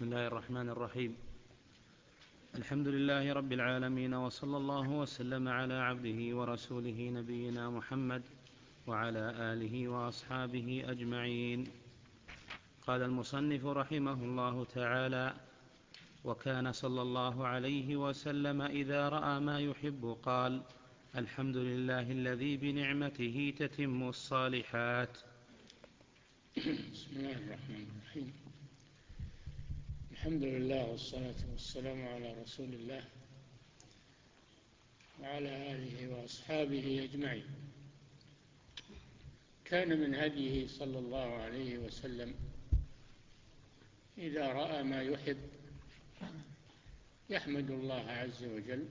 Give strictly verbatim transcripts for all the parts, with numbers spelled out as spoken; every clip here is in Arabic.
بسم الله الرحمن الرحيم. الحمد لله رب العالمين، وصلى الله وسلم على عبده ورسوله نبينا محمد وعلى آله وأصحابه أجمعين. قال المصنف رحمه الله تعالى: وكان صلى الله عليه وسلم إذا رأى ما يحب قال: الحمد لله الذي بنعمته تتم الصالحات. بسم الله الرحمن الرحيم. الحمد لله والصلاة والسلام على رسول الله وعلى آله وأصحابه أجمعين. كان من هديه صلى الله عليه وسلم إذا رأى ما يحب يحمد الله عز وجل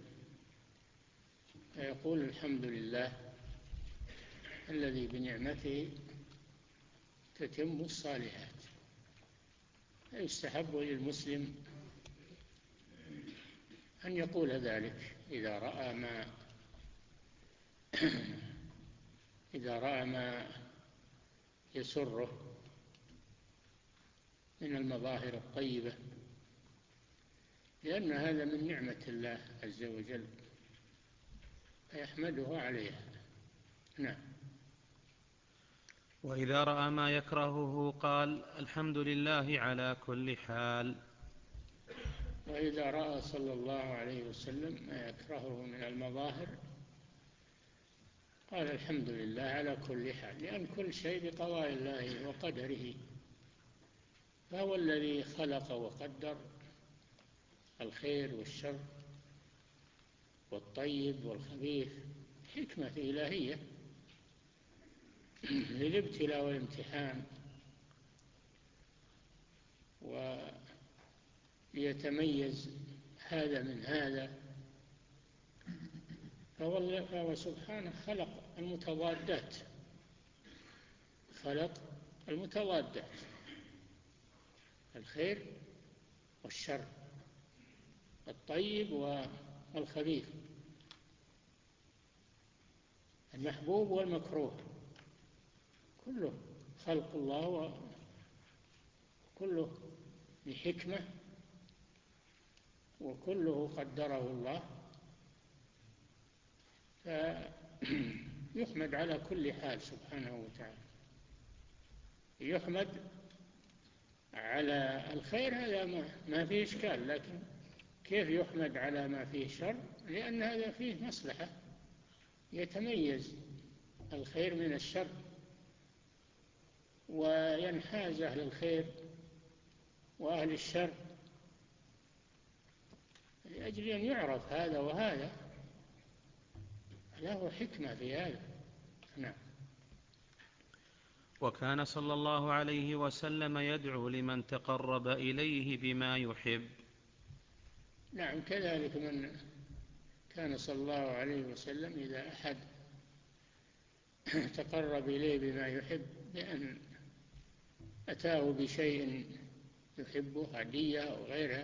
ويقول: الحمد لله الذي بنعمته تتم الصالحات. يستحب للمسلم أن يقول ذلك إذا رأى ما إذا رأى ما يسره من المظاهر الطيبة، لأن هذا من نعمة الله عز وجل فيحمده عليها. نعم. وإذا رأى ما يكرهه قال: الحمد لله على كل حال. وإذا رأى صلى الله عليه وسلم ما يكرهه من المظاهر قال: الحمد لله على كل حال، لأن كل شيء بقضاء الله وقدره، فهو الذي خلق وقدر الخير والشر والطيب والخبيث، حكمة إلهية للابتلاء والامتحان، وليتميز هذا من هذا. فهو, فهو سبحانه خلق المتضادات خلق المتضادات الخير والشر، الطيب والخبيث، المحبوب والمكروه، كله خلق الله وكله بحكمة وكله قدره الله، فيحمد على كل حال سبحانه وتعالى. يحمد على الخير هذا ما فيه إشكال، لكن كيف يحمد على ما فيه شر؟ لأن هذا فيه مصلحة، يتميز الخير من الشر وينحاز أهل الخير وأهل الشر، لأجل أن يعرف هذا وهذا، له حكمة في هذا. نعم. وكان صلى الله عليه وسلم يدعو لمن تقرب إليه بما يحب. نعم، كذلك من كان صلى الله عليه وسلم إذا أحد تقرب إليه بما يحب، بأن أتاه بشيء يحبه، هدية أو غيرها،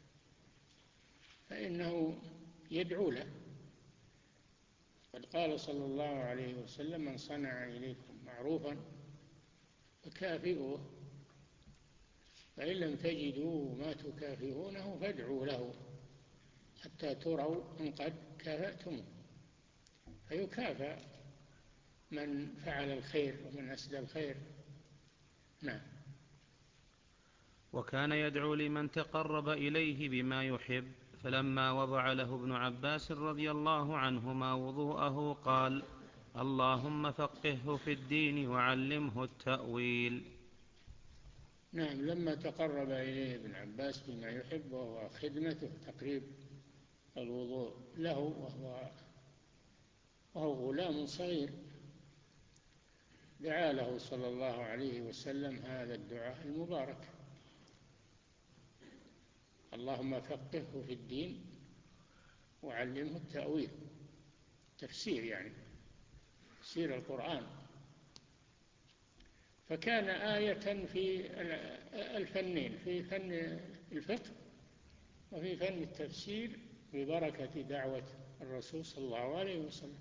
فإنه يدعو له. قد قال صلى الله عليه وسلم: من صنع إليكم معروفا فكافئوه، فإن لم تجدوا ما تكافئونه فادعوا له حتى تروا أن قد كافأتم. فيكافأ من فعل الخير ومن أسدى الخير. نعم. وكان يدعو لمن تقرب إليه بما يحب، فلما وضع له ابن عباس رضي الله عنهما وضوءه قال: اللهم فقهه في الدين وعلمه التأويل. نعم، لما تقرب إليه ابن عباس بما يحب، وهو خدمته تقريب الوضوء له، وهو, وهو غلام صغير، دعا له صلى الله عليه وسلم هذا الدعاء المبارك: اللهم فقهه في الدين وعلمه التأويل، تفسير يعني تفسير القرآن. فكان آية في الفنين، في فن الفقه وفي فن التفسير، ببركة دعوة الرسول صلى الله عليه وسلم،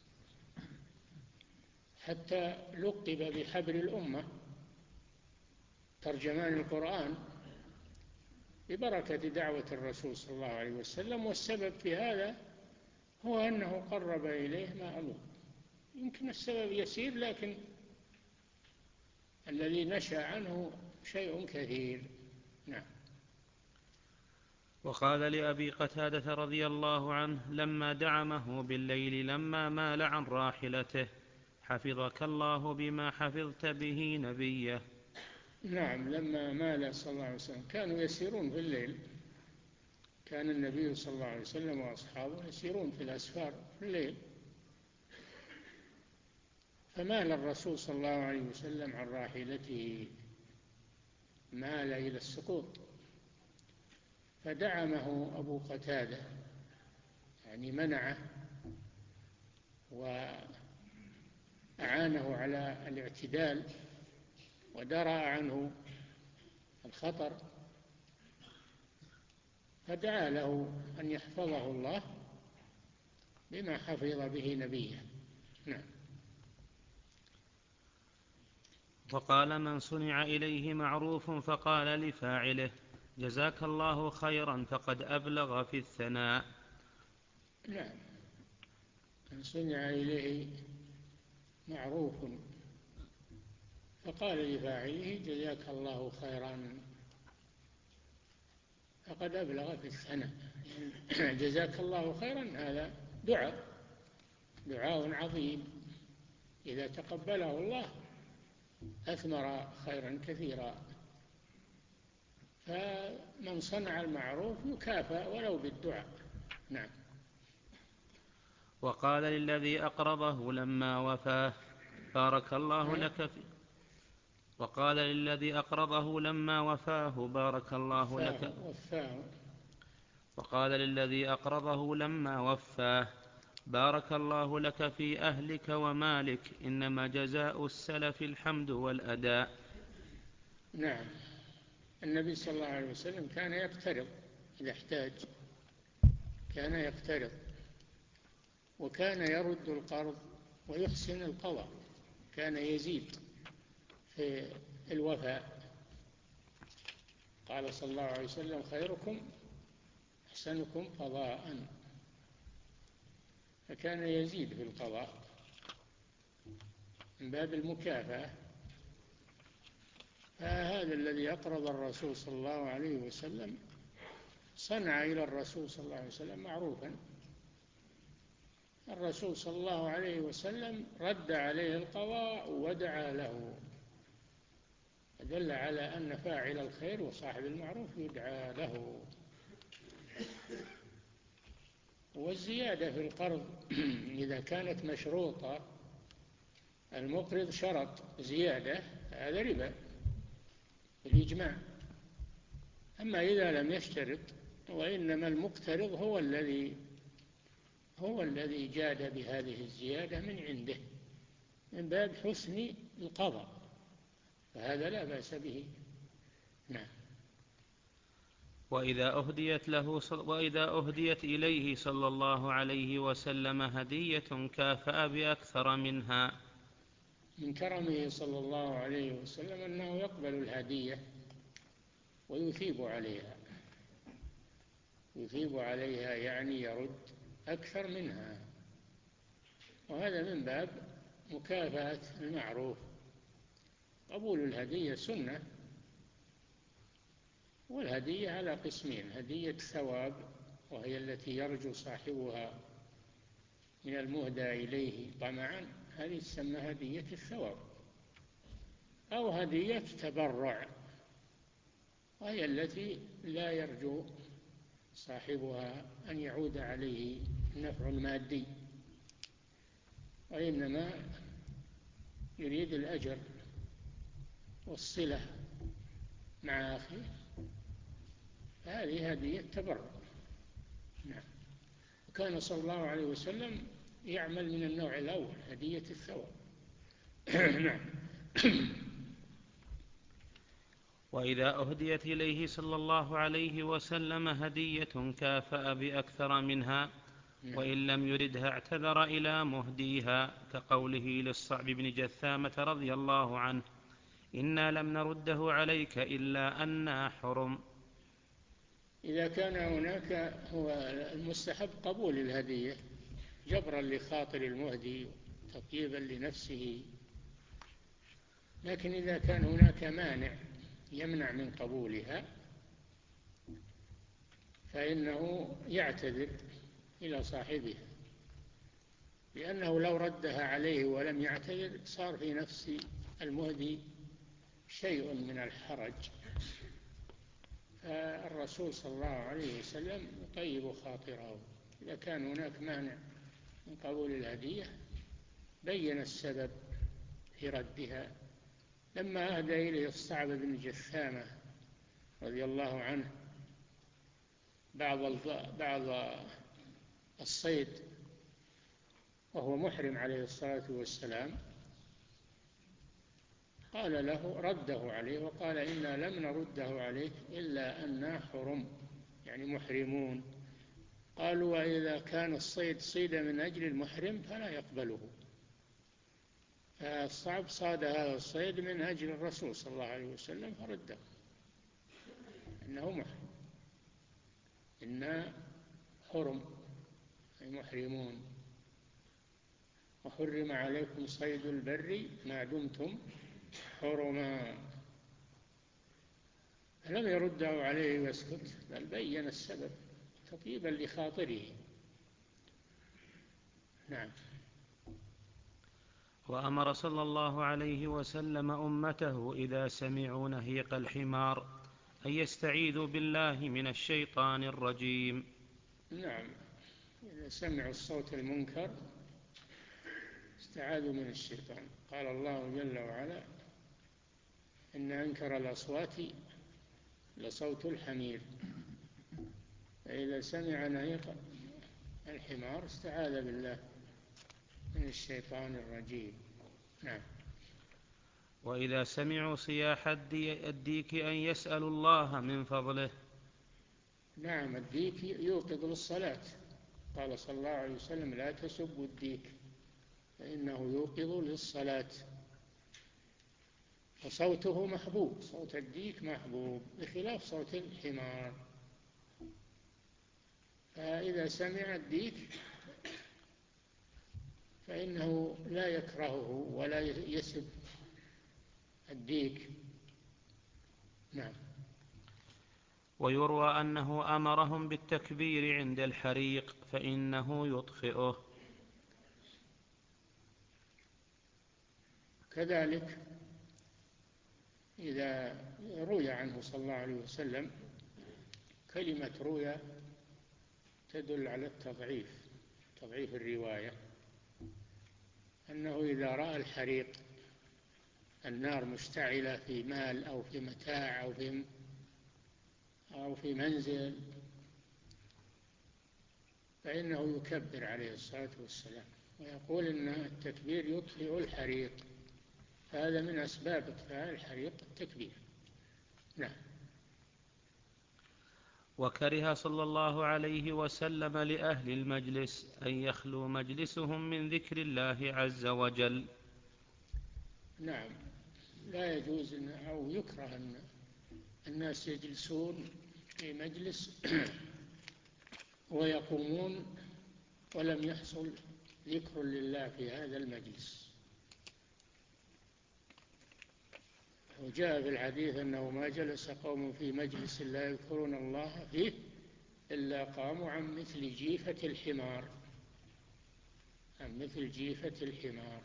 حتى لقب بحبر الأمة، ترجمان القرآن، ببركة دعوة الرسول صلى الله عليه وسلم. والسبب في هذا هو أنه قرب إليه ما أمر. يمكن السبب يسير، لكن الذي نشأ عنه شيء كثير. نعم. وقال لأبي قتادة رضي الله عنه لما دعمه بالليل لما مال عن راحلته: حفظك الله بما حفظت به نبيه. نعم، لما مال صلى الله عليه وسلم كانوا يسيرون في الليل، كان النبي صلى الله عليه وسلم وأصحابه يسيرون في الأسفار في الليل، فمال الرسول صلى الله عليه وسلم عن راحلته، مال إلى السقوط، فدعمه أبو قتادة، يعني منعه وأعانه على الاعتدال ودرأ عنه الخطر، فدعا له أن يحفظه الله بما حفظ به نبيه. نعم. وقال من صنع إليه معروف فقال لفاعله: جزاك الله خيرا، فقد أبلغ في الثناء. نعم، من صنع إليه معروف فقال لفاعله: جزاك الله خيرا، فقد أبلغ في الثناء. جزاك الله خيرا هذا دعاء دعاء عظيم، إذا تقبله الله أثمر خيرا كثيرا. فمن صنع المعروف يكافأ ولو بالدعاء. نعم. وقال للذي أقرضه لما وفاه: بارك الله لك في وقال للذي أقرضه لما وفاه: بارك الله وفاه لك وفاه وقال للذي أقرضه لما وفاه: بارك الله لك في أهلك ومالك، إنما جزاء السلف الحمد والأداء. نعم، النبي صلى الله عليه وسلم كان يقترض إذا احتاج، كان يقترض وكان يرد القرض ويحسن القضاء، كان يزيد في الوفاء. قال صلى الله عليه وسلم: خيركم أحسنكم قضاء، فكان يزيد في القضاء من باب المكافأة. فهذا الذي أقرض الرسول صلى الله عليه وسلم صنع إلى الرسول صلى الله عليه وسلم معروفا، الرسول صلى الله عليه وسلم رد عليه القضاء ودعا له، دل على أن فاعل الخير وصاحب المعروف يدعى له. والزيادة في القرض إذا كانت مشروطة، المقرض شرط زيادة، هذا ربا بالإجماع. أما إذا لم يشترط، وإنما المقترض هو الذي هو الذي جاد بهذه الزيادة من عنده من باب حسن القضاء، فهذا لا بأس به. نعم. وإذا أهديت, له وإذا أهديت إليه صلى الله عليه وسلم هدية كافأ بأكثر منها. من كرمه صلى الله عليه وسلم أنه يقبل الهدية ويثيب عليها، يثيب عليها يعني يرد أكثر منها، وهذا من باب مكافأة المعروف. قبول الهدية سنة، والهدية على قسمين: هدية ثواب وهي التي يرجو صاحبها من المهدى إليه طمعا، هذه تسمى هدية الثواب، أو هدية تبرع وهي التي لا يرجو صاحبها أن يعود عليه النفع المادي، وإنما يريد الأجر والصلة مع أخيه، هذه هدية تبرع. نعم. وكان صلى الله عليه وسلم يعمل من النوع الأول، هدية الثواب. نعم. وإذا أهديت إليه صلى الله عليه وسلم هدية كافأ بأكثر منها، وإن لم يردها اعتذر إلى مهديها، كقوله للصعب بن جثامة رضي الله عنه: إنا لم نرده عليك إلا أنا حرم. إذا كان هناك هو المستحب قبول الهدية جبرا لخاطر المهدي تطيبا لنفسه، لكن إذا كان هناك مانع يمنع من قبولها فإنه يعتذر إلى صاحبها، لأنه لو ردها عليه ولم يعتذر صار في نفس المهدي شيء من الحرج. فالرسول صلى الله عليه وسلم يطيب خاطره. إذا كان هناك مانع من قبول الهدية بين السبب في ردها. لما أهدى إليه الصعب بن جثامة رضي الله عنه بعض بعض الصيد وهو محرم عليه الصلاة والسلام، قال له رده عليه وقال إنا لم نرده عليك إلا أننا حرم، يعني محرمون. قالوا وإذا كان الصيد صيد من أجل المحرم فلا يقبله. فالصعب صاد هذا الصيد من أجل الرسول صلى الله عليه وسلم فرده إنه محرم، إنا حرم أي محرمون. وحرم عليكم صيد البر ما دمتم حرما. لم يرده عليه ويسكت، بل بين السبب تطيبا لخاطره. نعم. وأمر صلى الله عليه وسلم أمته إذا سمعوا نهيق الحمار أن يستعيذوا بالله من الشيطان الرجيم. نعم، إذا سمعوا الصوت المنكر استعاذوا من الشيطان. قال الله جل وعلا إن أنكر الأصوات لصوت الحمير. فإذا سمع نهيق الحمار استعاذ بالله من الشيطان الرجيم. نعم. وإذا سمعوا صياح الديك أن يسألوا الله من فضله. نعم، الديك يوقظ للصلاة. قال صلى الله عليه وسلم لا تسبوا الديك فإنه يوقظ للصلاة. وصوته محبوب، صوت الديك محبوب بخلاف صوت الحمار. فإذا سمع الديك فإنه لا يكرهه ولا يسب الديك. نعم. ويروى أنه أمرهم بالتكبير عند الحريق فإنه يطفئه. كذلك إذا روي عنه صلى الله عليه وسلم كلمة روي تدل على التضعيف، تضعيف الرواية، أنه إذا رأى الحريق النار مشتعلة في مال أو في متاع أو في أو في منزل فإنه يكبر عليه الصلاة والسلام ويقول إن التكبير يطفئ الحريق. هذا من أسباب إطفاء الحريق التكبير. نعم. وكره صلى الله عليه وسلم لأهل المجلس أن يخلو مجلسهم من ذكر الله عز وجل. نعم، لا يجوز أو يكره أن الناس يجلسون في مجلس ويقومون ولم يحصل ذكر لله في هذا المجلس. وجاء في الحديث أنه ما جلس قوم في مجلس لا يذكرون الله فيه إلا قاموا عن مثل جيفة الحمار، عن مثل جيفة الحمار.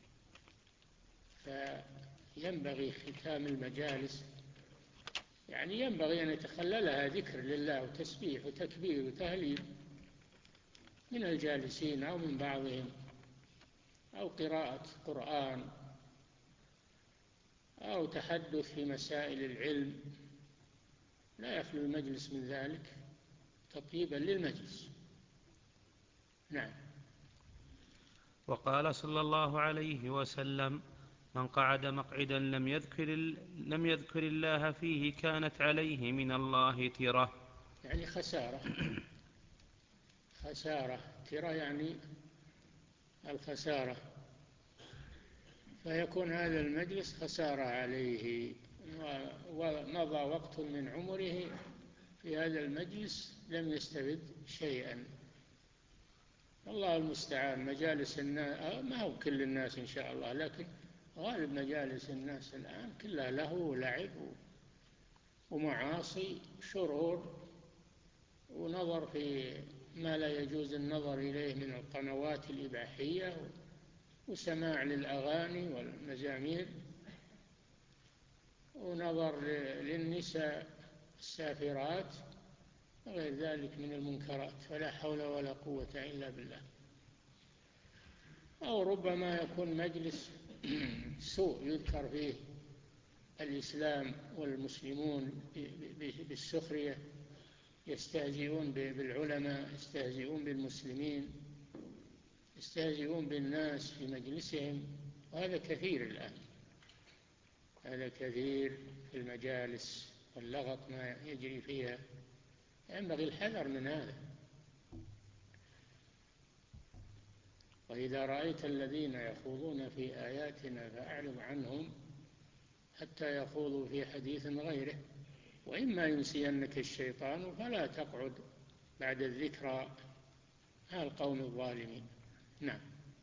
فينبغي ختام المجالس، يعني ينبغي أن يتخللها ذكر لله وتسبيح وتكبير وتهليل من الجالسين أو من بعضهم، أو قراءة قرآن أو تحدث في مسائل العلم. لا يخلو المجلس من ذلك تطيبا للمجلس. نعم. وقال صلى الله عليه وسلم من قعد مقعدا لم يذكر, لم يذكر الله فيه كانت عليه من الله ترة، يعني خسارة. خسارة ترة يعني الخسارة، فيكون هذا المجلس خسارة عليه ومضى وقت من عمره في هذا المجلس لم يستفد شيئا. الله المستعان. مجالس الناس، ما هو كل الناس إن شاء الله، لكن غالب مجالس الناس الآن كلها لهو ولعب ومعاصي، شرور، ونظر في ما لا يجوز النظر إليه من القنوات الإباحية، وسماع للأغاني والمزامير، ونظر للنساء السافرات وغير ذلك من المنكرات، فلا حول ولا قوة إلا بالله. أو ربما يكون مجلس سوء يذكر فيه الإسلام والمسلمون بالسخرية، يستهزئون بالعلماء، يستهزئون بالمسلمين، يستهزئون بالناس في مجلسهم، وهذا كثير الآن، هذا كثير في المجالس واللغط ما يجري فيها، ينبغي الحذر من هذا. وإذا رأيت الذين يخوضون في آياتنا فأعرض عنهم حتى يخوضوا في حديث غيره، وإما ينسينك الشيطان فلا تقعد بعد الذكرى مع القوم الظالمين. نعم.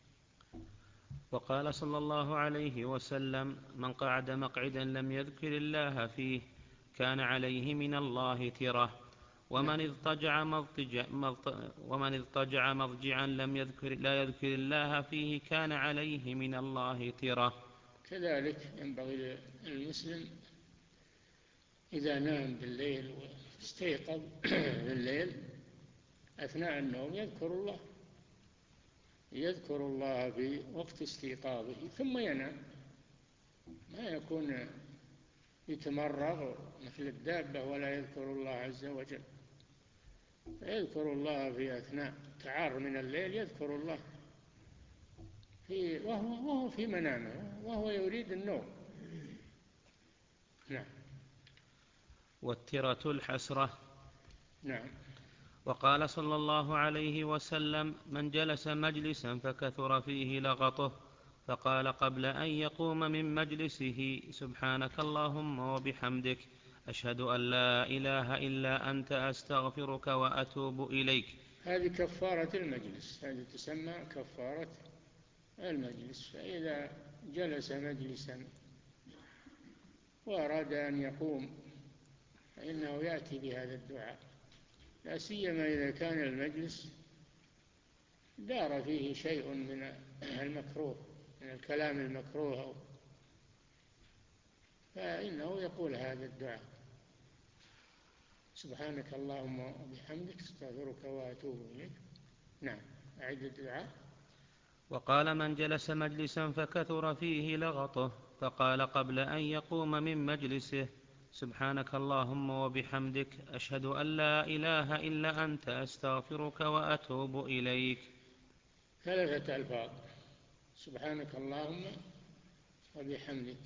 وقال صلى الله عليه وسلم: من قعد مقعدا لم يذكر الله فيه كان عليه من الله ترة، ومن اضطجع مضطجع ومن اضطجع مضجعا لم يذكر لا يذكر الله فيه كان عليه من الله ترة. كذلك ينبغي المسلم إذا نام بالليل واستيقظ بالليل أثناء النوم يذكر الله، يذكر الله في وقت استيقاظه ثم ينام، ما يكون يتمرغ مثل الدابة ولا يذكر الله عز وجل. يذكر الله في أثناء تعار من الليل، يذكر الله في وهو, وهو في منامه وهو يريد النوم. نعم. والترة الحسرة. نعم. وقال صلى الله عليه وسلم: من جلس مجلسا فكثر فيه لغطه فقال قبل أن يقوم من مجلسه: سبحانك اللهم وبحمدك أشهد أن لا إله إلا أنت أستغفرك وأتوب إليك. هذه كفارة المجلس، هذه تسمى كفارة المجلس. فإذا جلس مجلسا وأراد أن يقوم فإنه يأتي بهذا الدعاء، لا سيما إذا كان المجلس دار فيه شيء من المكروه، من الكلام المكروه، فإنه يقول هذا الدعاء: سبحانك اللهم وبحمدك استغفرك وأتوب إليك. نعم. أعد الدعاء. وقال: من جلس مجلسا فكثر فيه لغطه فقال قبل أن يقوم من مجلسه: سبحانك اللهم وبحمدك أشهد أن لا إله إلا أنت أستغفرك وأتوب إليك. ثلاثة ألفاظ: سبحانك اللهم وبحمدك،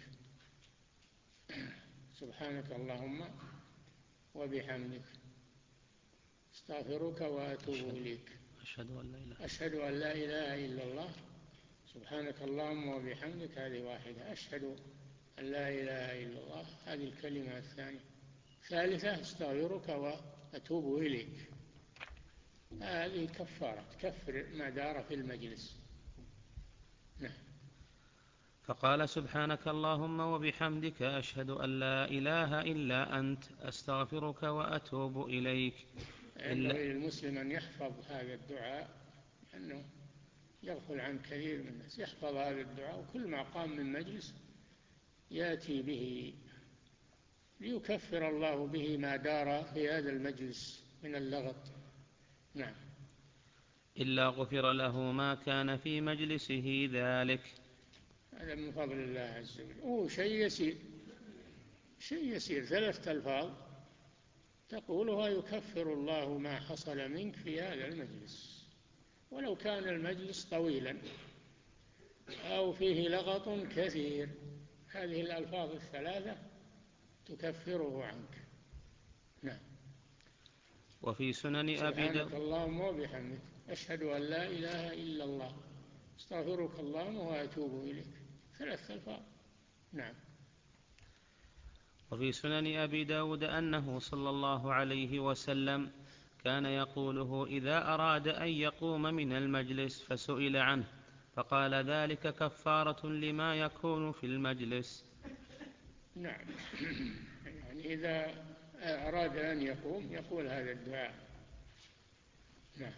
سبحانك اللهم وبحمدك استغفرك وأتوب إليك. أشهد أن لا إله أشهد أن لا إله إلا الله. سبحانك اللهم وبحمدك هذه واحدة. أشهد أن لا إله إلا الله هذه الكلمة الثانية. ثالثة: استغفرك وأتوب إليك. هذه كفارة، تكفر ما دار في المجلس. نعم. فقال: سبحانك اللهم وبحمدك أشهد أن لا إله إلا أنت أستغفرك وأتوب إليك. ينبغي للمسلم أن يحفظ هذا الدعاء، لأنه يغفل عن كثير من الناس. يحفظ هذا الدعاء وكل ما قام من مجلس يأتي به ليكفر الله به ما دار في هذا المجلس من اللغط. نعم. إلا غفر له ما كان في مجلسه ذلك. هذا من فضل الله عز وجل. أوه شيء يسير، شيء يسير، ثلاثة ألفاظ تقولها يكفر الله ما حصل منك في هذا المجلس، ولو كان المجلس طويلا أو فيه لغط كثير. هذه الألفاظ الثلاثة تكفره عنك. نعم. وفي سنن أبي سبحانك داود: اللهم وبحمدك أشهد أن لا إله إلا الله استغفرك اللهم وأتوب إليك. ثلاث ألفاظ. نعم. وفي سنن أبي داود أنه صلى الله عليه وسلم كان يقوله إذا أراد أن يقوم من المجلس فسئل عنه فقال ذلك كفارة لما يكون في المجلس. نعم. يعني إذا أراد أن يقوم يقول هذا الدعاء. نعم.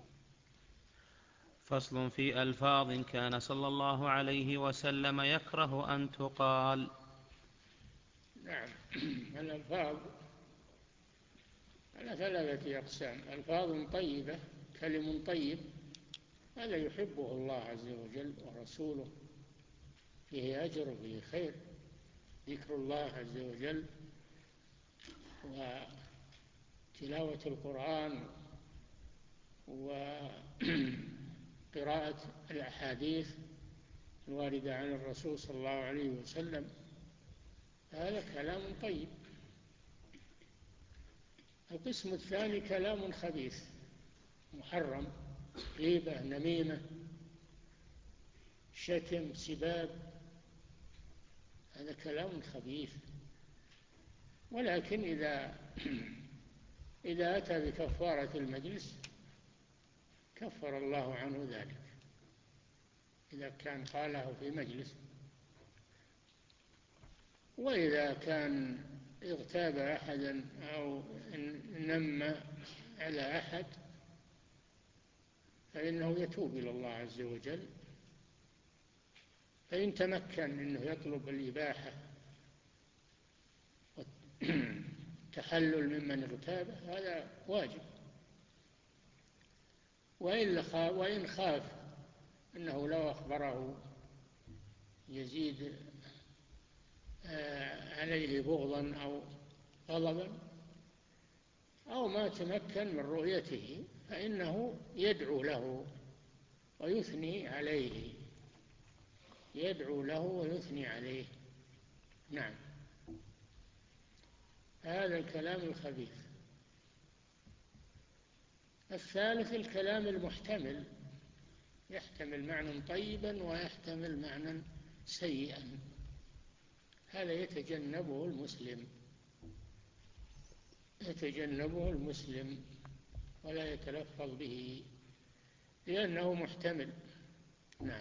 فصل في ألفاظ كان صلى الله عليه وسلم يكره أن تقال. نعم. الألفاظ على ثلاثة أقسام: ألفاظ طيبة، كلم طيب، هذا يحبه الله عز وجل ورسوله، فيه أجر وفيه خير، ذكر الله عز وجل وتلاوة القرآن وقراءة الأحاديث الواردة عن الرسول صلى الله عليه وسلم، هذا كلام طيب. القسم الثاني كلام خبيث محرم: غيبة، نميمة، شتم، سباب، هذا كلام خبيث. ولكن إذا إذا أتى بكفارة المجلس كفر الله عنه ذلك، إذا كان قاله في مجلس. وإذا كان اغتاب أحدا أو نم على أحد فإنه يتوب إلى الله عز وجل، فإن تمكن أنه يطلب الإباحة والتحلل ممن اغتابه هذا واجب. وإن خاف أنه لو أخبره يزيد عليه بغضا أو غضبا أو ما تمكن من رؤيته فإنه يدعو له ويثني عليه، يدعو له ويثني عليه. نعم. هذا الكلام الخبيث. الثالث الكلام المحتمل، يحتمل معنى طيبا ويحتمل معنى سيئا، هذا يتجنبه المسلم، يتجنبه المسلم ولا يتلفظ به لأنه محتمل. نعم.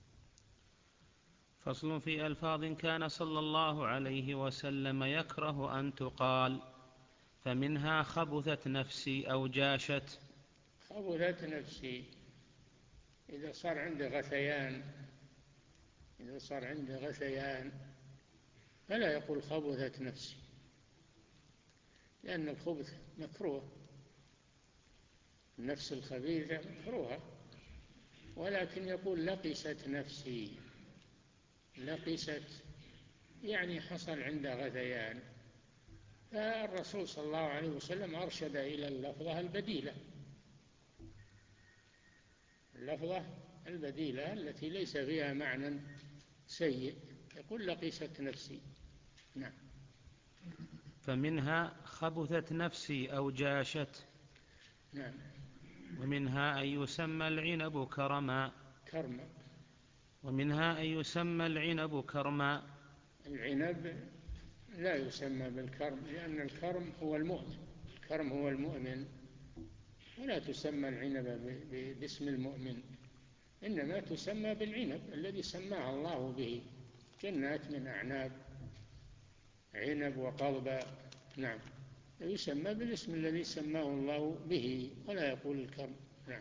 فصل في ألفاظ كان صلى الله عليه وسلم يكره أن تقال، فمنها خبثت نفسي أو جاشت. خبثت نفسي إذا صار عنده غثيان، إذا صار عنده غثيان فلا يقول خبثت نفسي، لأن الخبث مكروه، النفس الخبيثة مكروهة، ولكن يقول لقست نفسي. لقست يعني حصل عنده غثيان، فالرسول صلى الله عليه وسلم أرشد إلى اللفظة البديلة، اللفظة البديلة التي ليس فيها معنى سيء، يقول لقست نفسي. نعم. فمنها خبثت نفسي أو جاشت. نعم. ومنها أن يسمى العنب كرما. كرما. ومنها أن يسمى العنب كرما. العنب لا يسمى بالكرم، لأن الكرم هو المؤمن، الكرم هو المؤمن، ولا تسمى العنب باسم المؤمن، إنما تسمى بالعنب الذي سماه الله به، جنات من أعناب، عنب وقضبا. نعم. يسمى بالاسم الذي سماه الله به ولا يقول الكرم. نعم.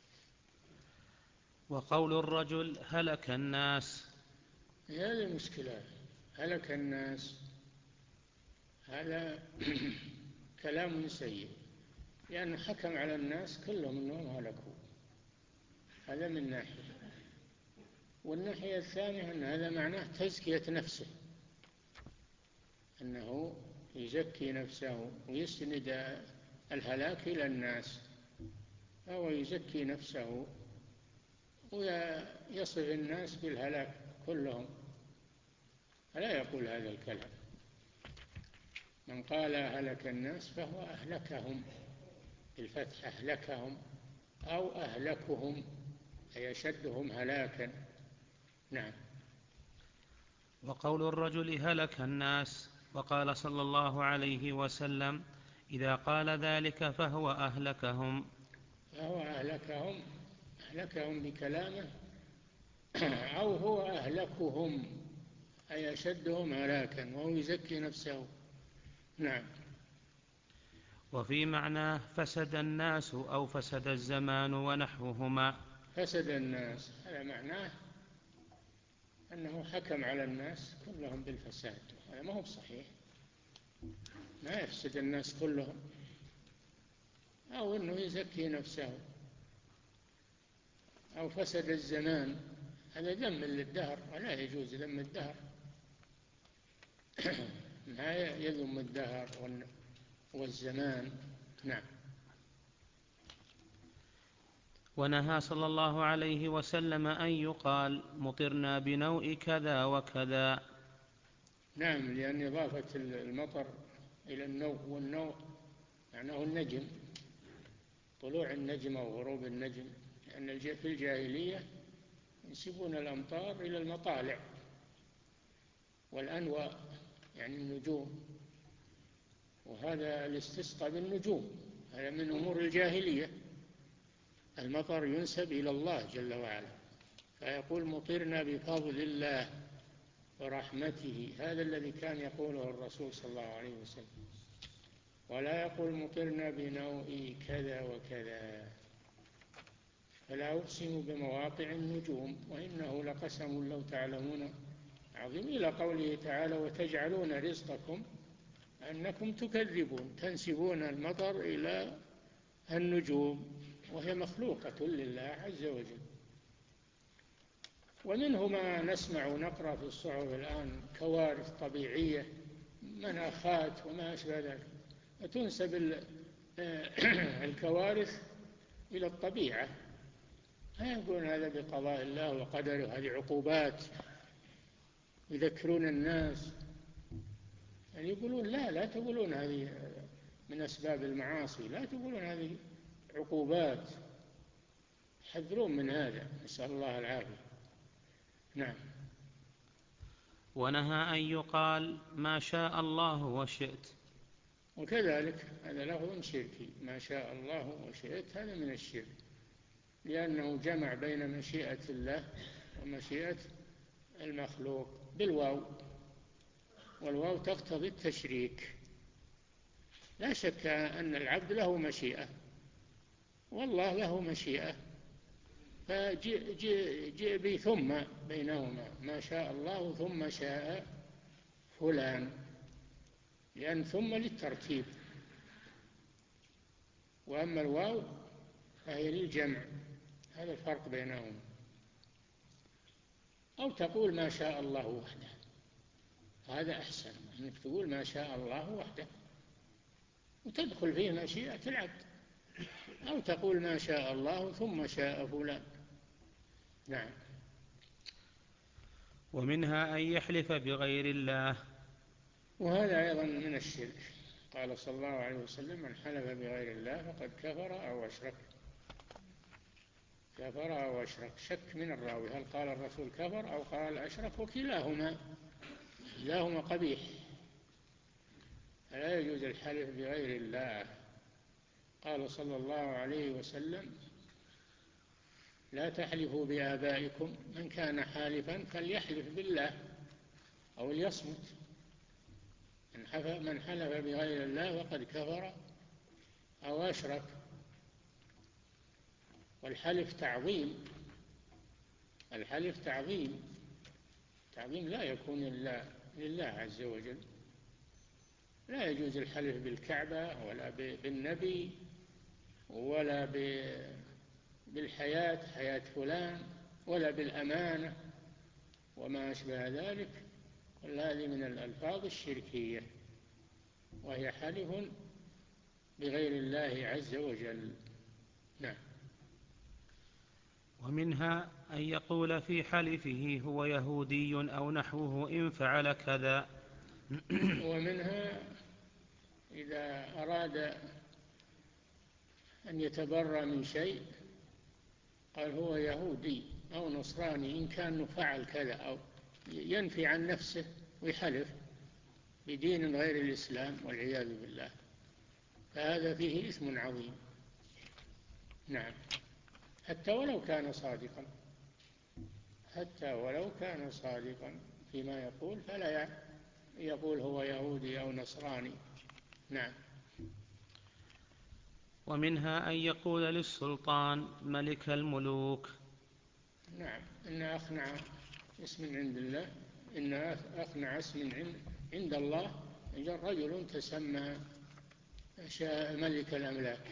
وقول الرجل هلك الناس، هذه المشكلة، هلك الناس هذا كلام سيء، لأنه حكم على الناس كلهم أنهم هلكوا، هذا من ناحية. والناحية الثانية أن هذا معناه تزكية نفسه، أنه يزكي نفسه ويسند الهلاك إلى الناس، فهو يزكي نفسه ويصف الناس بالهلاك كلهم، فلا يقول هذا الكلام. من قال هلك الناس فهو أهلكهم، بالفتح أهلكهم أو أهلكهم أي أشدهم هلاكا. نعم. وقول الرجل هلك الناس وقال صلى الله عليه وسلم: إذا قال ذلك فهو أهلكهم. فهو أهلكهم أهلكهم بكلامه، أو هو أهلكهم أي أشدهم هلاكا، وهو يزكي نفسه. نعم. وفي معناه فسد الناس أو فسد الزمان ونحوهما. فسد الناس هذا معناه أنه حكم على الناس كلهم بالفساد، هذا ما هو صحيح، ما يفسد الناس كلهم، أو أنه يزكي نفسه. أو فسد الزمان، هذا ذم للدهر، ولا يجوز ذم الدهر، ما يذم الدهر والزمان. نعم. ونهى صلى الله عليه وسلم أن يقال: مطرنا بنوء كذا وكذا. نعم، لأن إضافة المطر إلى النوء، والنوء معناه النجم، طلوع النجم أو غروب النجم، لأن في الجاهلية ينسبون الأمطار إلى المطالع، والأنواء يعني النجوم، وهذا الاستسقاء بالنجوم هذا من أمور الجاهلية. المطر ينسب إلى الله جل وعلا، فيقول: مطرنا بفضل الله ورحمته، هذا الذي كان يقوله الرسول صلى الله عليه وسلم، ولا يقول: مطرنا بنوء كذا وكذا. فلا أقسم بمواقع النجوم وإنه لقسم لو تعلمون عظيم، إلى قوله تعالى: وتجعلون رزقكم أنكم تكذبون، تنسبون المطر إلى النجوم وهي مخلوقة لله عز وجل. ومنه ما نسمع ونقرأ في الصحف الآن، كوارث طبيعية، مناخات وما أشبه ذلك، وتنسب الكوارث إلى الطبيعة، لا يقولون هذا بقضاء الله وقدره، هذه عقوبات، يذكرون الناس، يعني يقولون لا لا تقولون هذه من أسباب المعاصي، لا تقولون هذه عقوبات، حذرون من هذا، نسأل الله العافية. نعم. ونهى أن يقال: ما شاء الله وشئت. وكذلك هذا لفظ شركي، ما شاء الله وشئت، هذا من الشرك، لأنه جمع بين مشيئة الله ومشيئة المخلوق بالواو، والواو تقتضي التشريك. لا شك أن العبد له مشيئة والله له مشيئة، فجئ بثم بينهما، ما شاء الله ثم شاء فلان، لأن ثم للترتيب، وأما الواو فهي للجمع، هذا الفرق بينهما. أو تقول ما شاء الله وحده، هذا أحسن، أنك تقول ما شاء الله وحده وتدخل فيه مشيئة العبد، أو تقول ما شاء الله ثم شاء فلان. نعم. ومنها أن يحلف بغير الله. وهذا أيضا من الشرك، قال صلى الله عليه وسلم: من حلف بغير الله فقد كفر أو أشرك. كفر أو أشرك، شك من الراوي هل قال الرسول كفر أو قال أشرك، وكلاهما كلاهما قبيح، فلا يجوز الحلف بغير الله. قال صلى الله عليه وسلم: لا تحلفوا بآبائكم، من كان حالفا فليحلف بالله أو ليصمت، من حلف بغير الله فقد كفر أو أشرك. والحلف تعظيم، الحلف تعظيم، تعظيم لا يكون إلا لله عز وجل، لا يجوز الحلف بالكعبة ولا بالنبي ولا بالحياة، حياة فلان، ولا بالأمانة وما أشبه ذلك، كل هذه من الألفاظ الشركية، وهي حلف بغير الله عز وجل. نعم. ومنها أن يقول في حلفه: هو يهودي أو نحوه إن فعل كذا. ومنها إذا أراد أن يتبرأ من شيء قال هو يهودي أو نصراني إن كان فعل كذا، أو ينفي عن نفسه ويحلف، بدين غير الإسلام والعياذ بالله، فهذا فيه إثم عظيم. نعم، حتى ولو كان صادقا، حتى ولو كان صادقا فيما يقول، فلا يقول هو يهودي أو نصراني. نعم. ومنها أن يقول للسلطان ملك الملوك. نعم، إن أخنع اسم عند الله، إن أخنع اسم عند الله رجل تسمى ملك الأملاك،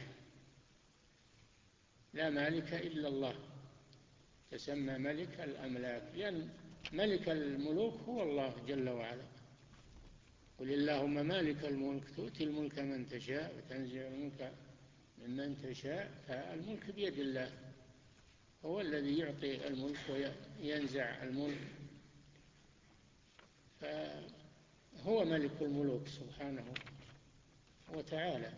لا مالك إلا الله، تسمى ملك الأملاك، لأن ملك الملوك هو الله جل وعلا. قل اللهم مالك الملك تؤتي الملك من تشاء وتنزع الملك ممن تشاء، فالملك بيد الله، هو الذي يعطي الملك وينزع الملك، فهو ملك الملوك سبحانه وتعالى.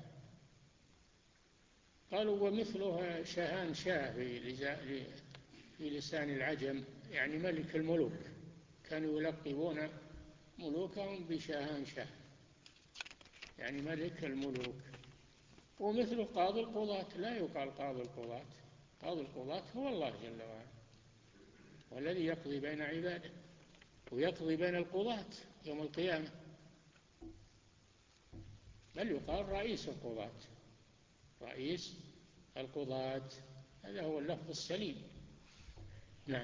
قالوا ومثلها شاهان شاه في لسان العجم، يعني ملك الملوك، كانوا يلقبون ملوكهم بشاهان شاه، يعني ملك الملوك. ومثل قاضي القضاة، لا يقال قاضي القضاة، قاضي القضاة هو الله جل وعلا، والذي يقضي بين عباده ويقضي بين القضاة يوم القيامة، بل يقال رئيس القضاة، رئيس القضاة، هذا هو اللفظ السليم. نعم.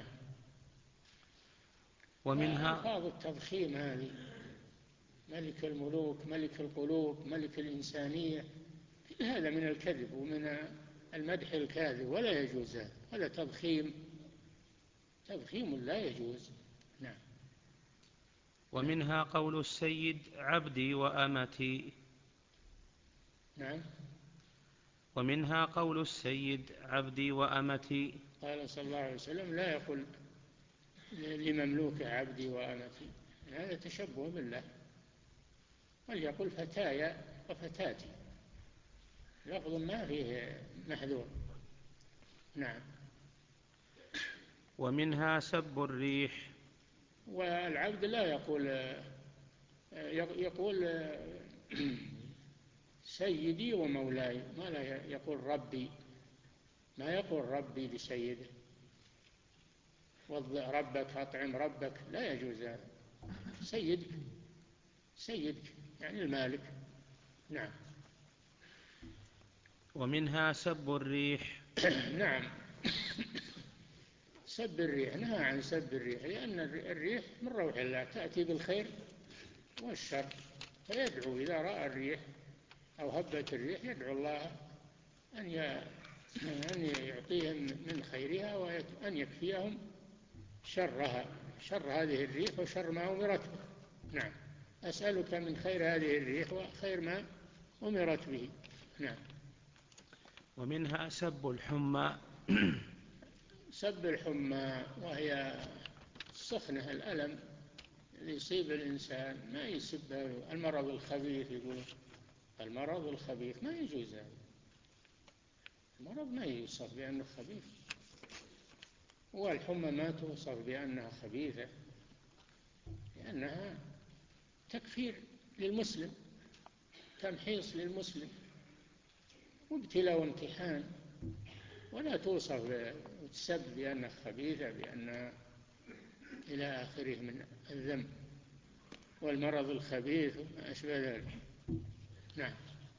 ومنها ألفاظ التضخيم هذه، ملك الملوك، ملك القلوب، ملك الإنسانية، هذا من الكذب ومن المدح الكاذب، ولا يجوز هذا، هذا تضخيم، تضخيم لا يجوز. نعم. ومنها قول السيد عبدي وأمتي. نعم. ومنها قول السيد عبدي وأمتي. قال صلى الله عليه وسلم لا يقول لمملوك عبدي وأمتي، هذا تشبه بالله، بل يقول فتايا وفتاتي، لفظ ما فيه محذور. نعم. ومنها سب الريح. والعبد لا يقول يقول سيدي ومولاي، ما لا يقول ربي، ما يقول ربي لسيده، وضع ربك، أطعم ربك، لا يجوز هذا، سيدك، سيدك يعني المالك. نعم. ومنها سب الريح. نعم، سب الريح، نهى عن سب الريح، لأن الريح من روح الله تأتي بالخير والشر، فيدعو إذا رأى الريح أو هبت الريح يدعو الله أن أن يعطيهم من خيرها وأن يكفيهم شرها، شر هذه الريح وشر ما أمرت به. نعم، أسألك من خير هذه الريح وخير ما أمرت به. نعم. ومنها سب الحمى. سب الحمى وهي السخنة، الألم اللي يصيب الإنسان، ما يسب المرض الخبيث، يقول المرض الخبيث، ما يجوز هذا، المرض ما يوصف بأنه خبيث، والحمى ما توصف بأنها خبيثة، لأنها تكفير للمسلم، تمحيص للمسلم، وابتلاء وامتحان، ولا توصف وتسب بأنها خبيثة، بأنها إلى آخره من الذنب والمرض الخبيث وما أشبه ذلك. نعم.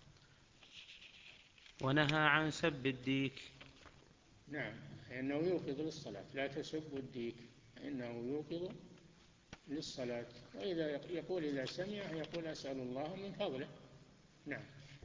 ونهى عن سب الديك. نعم، إنه يوقظ للصلاة، لا تسبوا الديك، إنه يوقظ للصلاة، وإذا يقول إذا سمع يقول أسأل الله من فضله. نعم.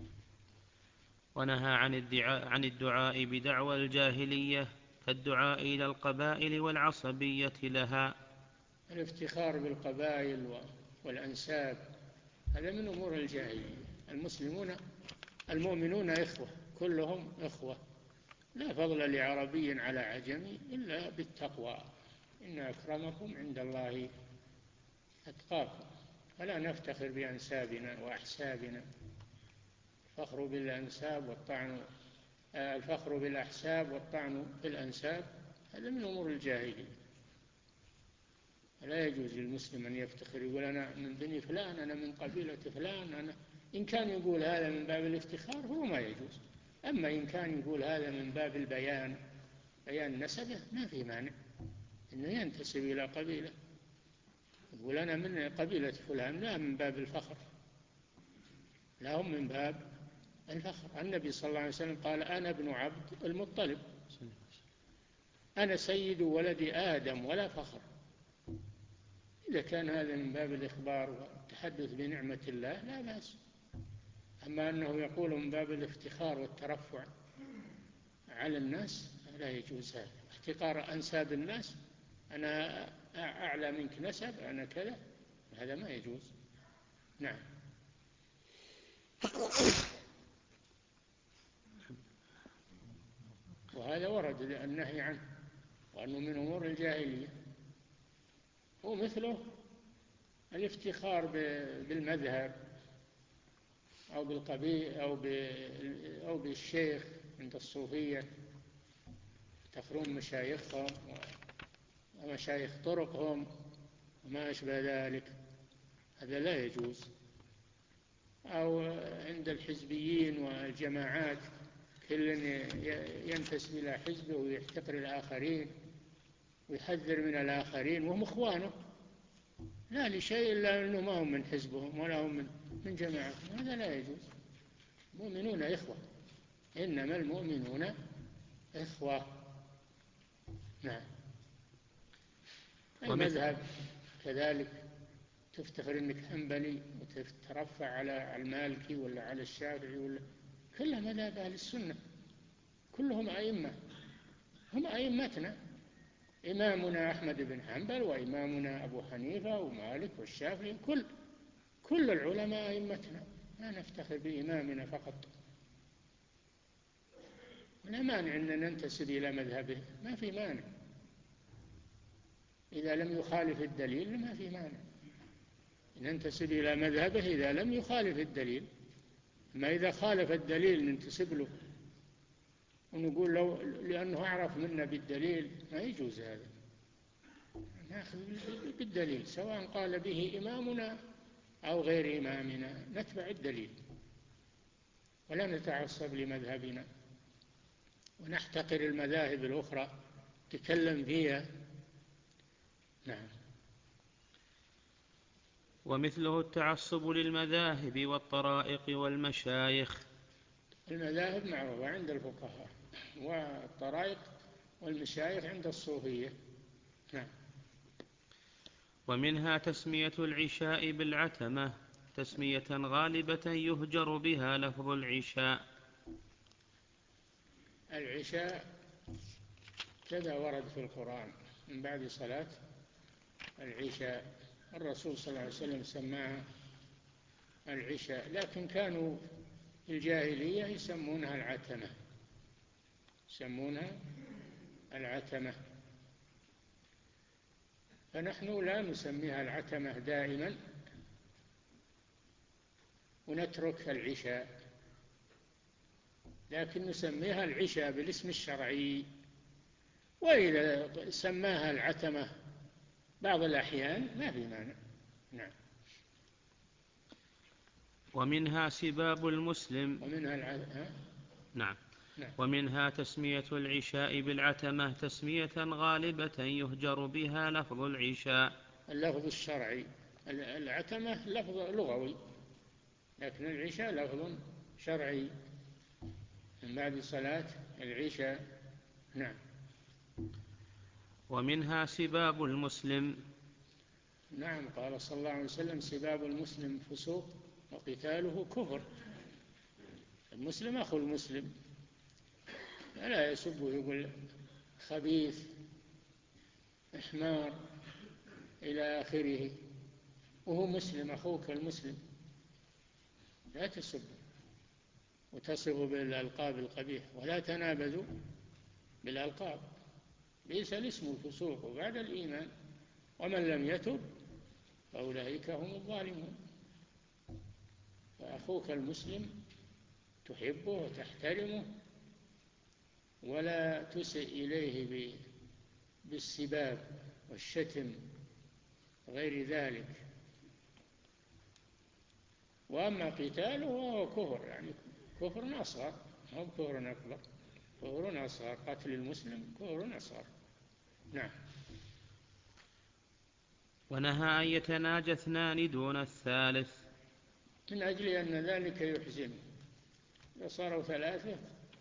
ونهى عن الدعاء, عن الدعاء بدعوى الجاهلية كالدعاء إلى القبائل والعصبية لها. الافتخار بالقبائل والأنساب هذا من أمور الجاهلية، المسلمون المؤمنون إخوة، كلهم إخوة، لا فضل لعربي على عجمي إلا بالتقوى، إن أكرمكم عند الله أتقاكم، فلا نفتخر بأنسابنا وأحسابنا، الفخر بالأنساب والطعن الفخر بالأحساب والطعن بالأنساب هذا من أمور الجاهلية، لا يجوز للمسلم أن يفتخر يقول أنا من بني فلان، أنا من قبيلة فلان. أنا إن كان يقول هذا من باب الافتخار هو ما يجوز. أما إن كان يقول هذا من باب البيان، بيان نسبه، ما في مانع إنه ينتسب إلى قبيلة، يقول أنا من قبيلة فلان، لا من باب الفخر، لا هم من باب الفخر. النبي صلى الله عليه وسلم قال أنا ابن عبد المطلب، أنا سيد ولد آدم ولا فخر. إذا كان هذا من باب الإخبار والتحدث بنعمة الله لا بأس. أما أنه يقول من باب الافتخار والترفع على الناس لا يجوز هذا. احتقار أنساب الناس، أنا أعلى منك نسب، أنا كذا، هذا ما يجوز. نعم. وهذا ورد النهي عنه، وأنه من أمور الجاهلية. ومثله الافتخار بالمذهب أو بالقبيل أو أو بالشيخ عند الصوفية، يفتخرون مشايخهم ومشايخ طرقهم وما أشبه ذلك، هذا لا يجوز. أو عند الحزبيين والجماعات كل ينتسب إلى حزبه ويحتقر الآخرين ويحذر من الآخرين وهم إخوانه، لا لشيء إلا أنه ما هم من حزبهم ولا هم من, من جماعتهم، هذا لا يجوز. المؤمنون إخوة، إنما المؤمنون إخوة. نعم. المذهب كذلك، تفتخر إنك حنبلي وتترفع على المالكي ولا على الشافعي ولا، كلها مذهب أهل السنة، كلهم أئمة، هم أئمتنا. إمامنا أحمد بن حنبل وإمامنا أبو حنيفة ومالك والشافعي، كل كل العلماء أئمتنا، لا نفتخر بإمامنا فقط. لا مانع أن ننتسب إلى مذهبه، ما في مانع إذا لم يخالف الدليل، ما في مانع ننتسب إلى مذهبه إذا لم يخالف الدليل. ما إذا خالف الدليل ننتسب له ونقول لو لأنه أعرف منا بالدليل، ما يجوز هذا. نأخذ بالدليل سواء قال به إمامنا أو غير إمامنا، نتبع الدليل ولا نتعصب لمذهبنا ونحتقر المذاهب الأخرى تكلم فيها. نعم. ومثله التعصب للمذاهب والطرائق والمشايخ. المذاهب معروفة عند الفقهاء، والطرائق والمشايخ عند الصوفية. نعم. ومنها تسمية العشاء بالعتمة تسمية غالبة يهجر بها لفظ العشاء. العشاء كذا ورد في القرآن من بعد صلاة العشاء، الرسول صلى الله عليه وسلم سماها العشاء، لكن كانوا في الجاهلية يسمونها العتمة، يسمونها العتمة. فنحن لا نسميها العتمة دائما ونترك العشاء، لكن نسميها العشاء بالاسم الشرعي. وإذا سماها العتمة بعض الأحيان ما في مانع. نعم. ومنها سباب المسلم. ومنها الع... نعم. نعم. ومنها تسمية العشاء بالعتمة تسمية غالبة يهجر بها لفظ العشاء. اللفظ الشرعي، العتمة لفظ لغوي، لكن العشاء لفظ شرعي من بعد صلاة العشاء. نعم. ومنها سباب المسلم. نعم، قال صلى الله عليه وسلم سباب المسلم فسوق وقتاله كفر. المسلم أخو المسلم، لا يسبه يقول خبيث إحمار إلى آخره وهو مسلم، أخوك المسلم، لا تسبه وتصفه بالألقاب القبيحة، ولا تنابذوا بالألقاب، بئس الاسم الفسوق وبعد الإيمان، ومن لم يتب فأولئك هم الظالمون. فأخوك المسلم تحبه وتحترمه ولا تسئ إليه بالسباب والشتم غير ذلك. وأما قتاله وهو كفر، يعني كفر أصغر، مو كفر أكبر، كفر أصغر. قتل المسلم كفر أصغر. نعم. ونهى أن يتناجى اثنان دون الثالث، من أجل أن ذلك يحزنه. إذا صاروا ثلاثة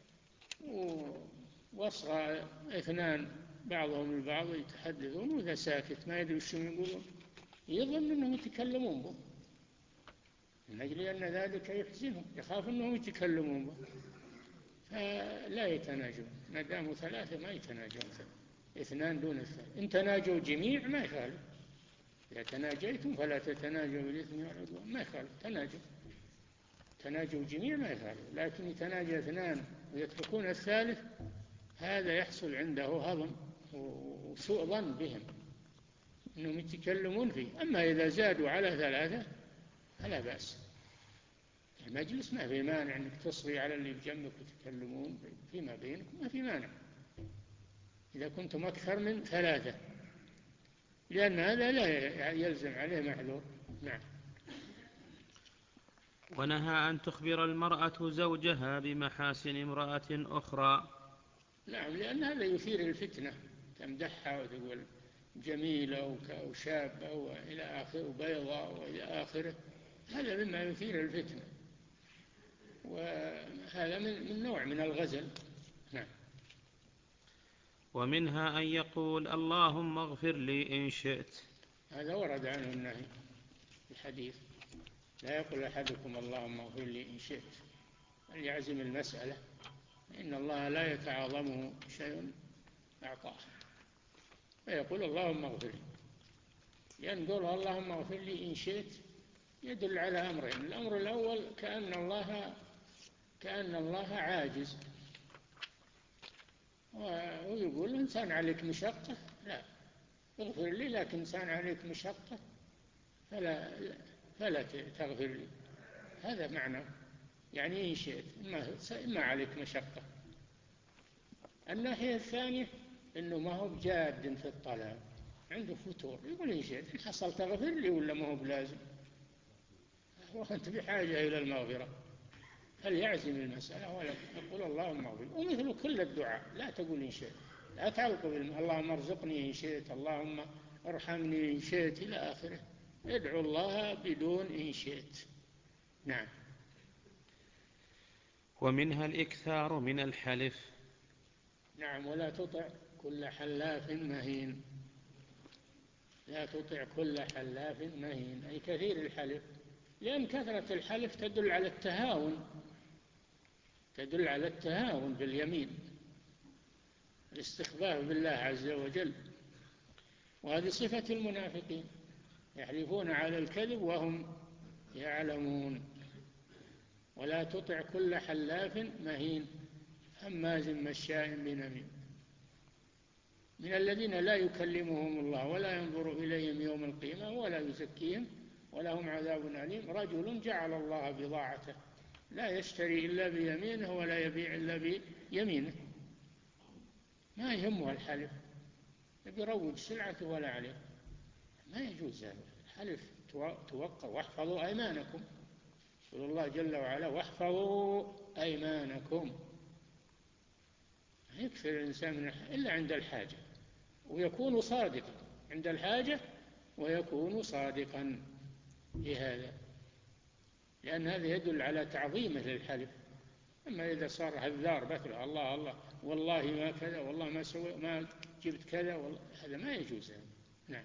واصغى اثنان بعضهم البعض يتحدثون وإذا ساكت ما يدري شو يقولون، يظن أنهم يتكلمون به، من أجل أن ذلك يحزنهم، يخاف أنهم يتكلمون به، فلا يتناجون. ما داموا ثلاثة ما يتناجون، اثنان دون الثالث. إن تناجوا جميع ما يخالف، إذا تناجيتم فلا تتناجوا بالإثم والعدوان، ما يخالف تناجوا، تناجوا جميع ما يخالف. لكن يتناجى اثنان ويتركون الثالث، هذا يحصل عنده هضم وسوء ظن بهم أنهم يتكلمون فيه. أما إذا زادوا على ثلاثة فلا بأس، المجلس ما في مانع أنك تصغي على اللي بجنبك وتتكلمون فيما بينكم، ما في مانع إذا كنتم أكثر من ثلاثة، لأن هذا لا يلزم عليه محذور. نعم. ونهى أن تخبر المرأة زوجها بمحاسن امرأة أخرى. نعم، لأن هذا يثير الفتنة، تمدحها وتقول جميلة وشابة وإلى آخره وبيضاء وإلى آخره، هذا مما يثير الفتنة، وهذا من نوع من الغزل. نعم. ومنها أن يقول اللهم اغفر لي إن شئت، هذا ورد عنه النهي في الحديث، لا يقول أحدكم اللهم اغفر لي إن شئت، بل يعزم المسألة، إن الله لا يتعاظمه شيء أعطاه، فيقول اللهم اغفر لي. لأن قوله اللهم اغفر لي إن شئت يدل على أمرين. الأمر الأول كأن الله كأن الله عاجز، ويقول الإنسان عليك مشقة، لا اغفر لي، لكن إنسان عليك مشقة فلا فلا تغفر لي، هذا معنى. يعني إن شئت، إما عليك مشقة. الناحية الثانية إنه ما هو بجاد في الطلب، عنده فتور، يقول إن شئت، إن حصل تغفر لي ولا ما هو بلازم، وأنت بحاجة إلى المغفرة، فليعزم المسألة ولا يقول اللهم اغفر. ومثل كل الدعاء، لا تقول إن شئت، لا تعلق اللهم ارزقني إن شئت، اللهم ارحمني إن شئت إلى آخره، ادعو الله بدون إن شئت. نعم. ومنها الإكثار من الحلف. نعم. ولا تطع كل حلاف مهين، لا تطع كل حلاف مهين، أي كثير الحلف، لأن كثرة الحلف تدل على التهاون، تدل على التهاون باليمين، الاستخفاف بالله عز وجل، وهذه صفة المنافقين، يحلفون على الكذب وهم يعلمون. ولا تطع كل حلاف مهين هماز مشاء بنميم، من الذين لا يكلمهم الله ولا ينظر إليهم يوم القيامة ولا يزكيهم ولهم عذاب أليم. رجل جعل الله بضاعته، لا يشتري إلا بيمينه ولا يبيع إلا بيمينه، ما يهمه الحلف، يروج سلعته ولا عليه، ما يجوز هذا الحلف. توقع واحفظوا أيمانكم، يقول الله جل وعلا واحفظوا أيمانكم. يكفر الإنسان من إلا عند الحاجة، ويكون صادقا عند الحاجة، ويكون صادقا لهذا، لأن هذا يدل على تعظيمه للحلف. أما إذا صار هذار مثل الله الله والله ما كذا والله ما سوى ما جبت كذا والله، هذا ما يجوز هذا. نعم.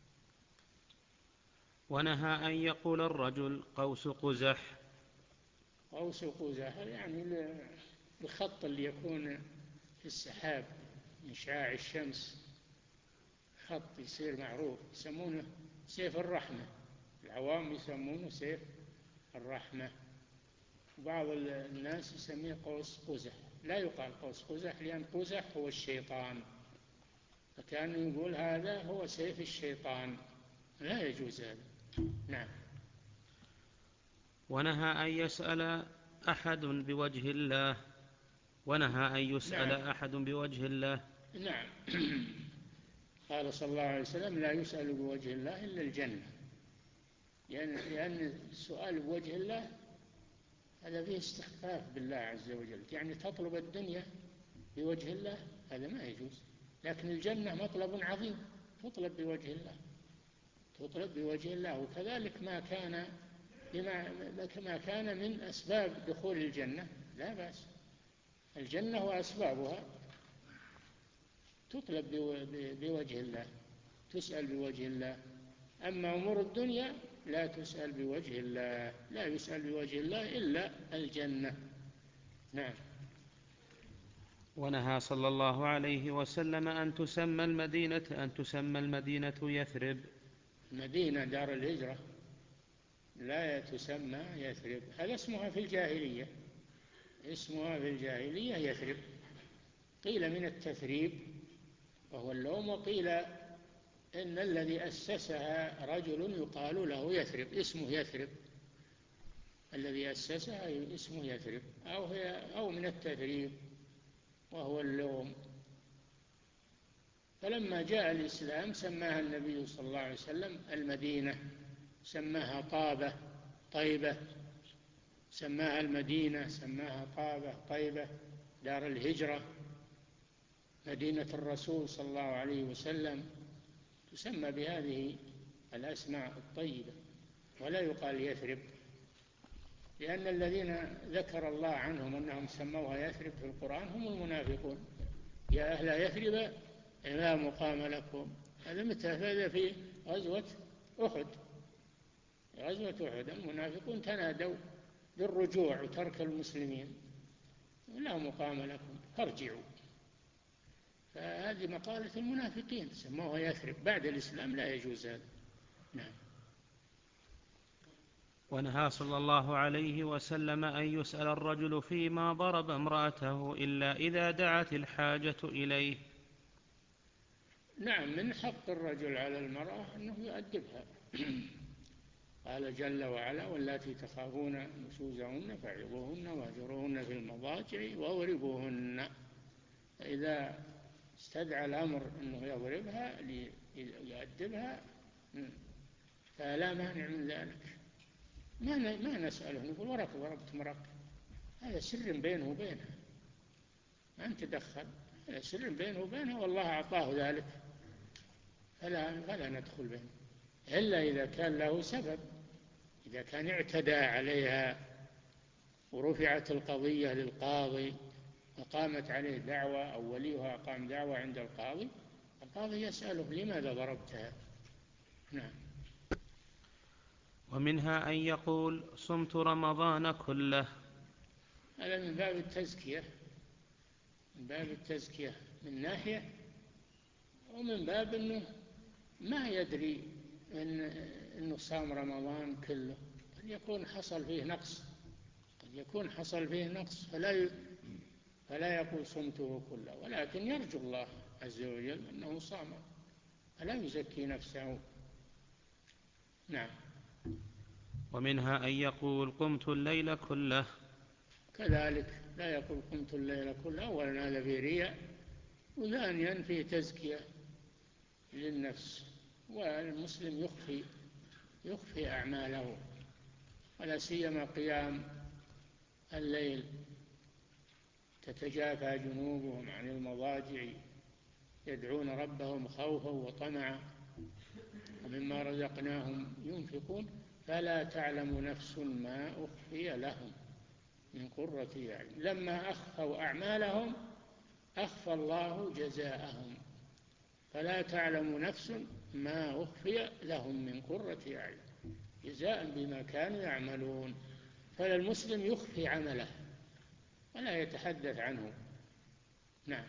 ونهى أن يقول الرجل قوس قزح. قوس قزح يعني الخط اللي يكون في السحاب من شعاع الشمس، خط يصير معروف، يسمونه سيف الرحمة، العوام يسمونه سيف الرحمة، وبعض الناس يسميه قوس قزح. لا يقال قوس قزح، لأن قزح هو الشيطان، فكان يقول هذا هو سيف الشيطان، لا يجوز هذا. نعم. ونهى أن يسأل أحد بوجه الله. ونهى أن يسأل نعم. أحد بوجه الله. نعم. قال صلى الله عليه وسلم: لا يسأل بوجه الله إلا الجنة. يعني لأن السؤال بوجه الله هذا فيه استخفاف بالله عز وجل، يعني تطلب الدنيا بوجه الله هذا ما يجوز. لكن الجنة مطلب عظيم، تطلب بوجه الله، تطلب بوجه الله. وكذلك ما كان بما ما كان من أسباب دخول الجنة لا بأس، الجنة وأسبابها تطلب بوجه الله، تسأل بوجه الله. أما أمور الدنيا لا تسأل بوجه الله، لا يسأل بوجه الله إلا الجنة. نعم. ونهى صلى الله عليه وسلم أن تسمى المدينة أن تسمى المدينة يثرب. مدينة دار الهجرة لا تسمى يثرب، هذا اسمها في الجاهلية، اسمها في الجاهلية يثرب. قيل من التثريب وهو اللوم، وقيل إن الذي أسسها رجل يقال له يثرب، اسمه يثرب، الذي أسسها اسمه يثرب، أو هي أو من التثريب وهو اللوم. فلما جاء الإسلام سماها النبي صلى الله عليه وسلم المدينة، سماها طابة طيبة، سماها المدينة، سماها طابة طيبة دار الهجرة، مدينة الرسول صلى الله عليه وسلم، تسمى بهذه الأسماء الطيبة، ولا يقال يثرب، لأن الذين ذكر الله عنهم أنهم سموها يثرب في القرآن هم المنافقون. يا أهل يثرب لا مقام لكم. هذا متى؟ هذا في غزوة أحد، غزوة أحد المنافقون تنادوا بالرجوع وترك المسلمين، لا مقام لكم فارجعوا. فهذه مقالة المنافقين، سموها يثرب، بعد الإسلام لا يجوز هذا. نعم. ونهى صلى الله عليه وسلم أن يسأل الرجل فيما ضرب امرأته إلا إذا دعت الحاجة إليه. نعم، من حق الرجل على المرأة أنه يؤدبها. قال جل وعلا: واللاتي تخافون نشوزهن فعظوهن واهجروهن في المضاجع واضربوهن. فإذا استدعى الأمر أنه يضربها ليؤدبها فلا مانع من ذلك. ما ما نسأله نقول وراك ضربت مرأة، هذا سر بينه وبينها، ما نتدخل، هذا سر بينه وبينها والله أعطاه ذلك، فلا, فلا ندخل بينه إلا إذا كان له سبب، إذا كان اعتدى عليها ورفعت القضية للقاضي وقامت عليه دعوة أو وليها قام دعوة عند القاضي، القاضي يسأله لماذا ضربتها. نعم. ومنها أن يقول صمت رمضان كله. هذا من باب التزكية، من باب التزكية من ناحية، ومن باب أنه ما يدري إن أنه صام رمضان كله، قد يكون حصل فيه نقص، قد يكون حصل فيه نقص فلا ي... فلا يقول صمته كله، ولكن يرجو الله عز وجل أنه صام، فلا يزكي نفسه. نعم. ومنها أن يقول قمت الليل كله. كذلك لا يقول قمت الليل كله، أولا هذا فيه رياء، وثانيا فيه تزكية للنفس، والمسلم يخفي يخفي أعماله، ولا سيما قيام الليل، تتجافى جنوبهم عن المضاجع يدعون ربهم خوفا وطمعا ومما رزقناهم ينفقون فلا تعلم نفس ما أخفي لهم من قرة أعين. لما أخفوا أعمالهم أخفى الله جزاءهم، فلا تعلم نفس ما أخفي لهم من قرة أعين جزاء بما كانوا يعملون. فالمسلم يخفي عمله ولا يتحدث عنه. نعم.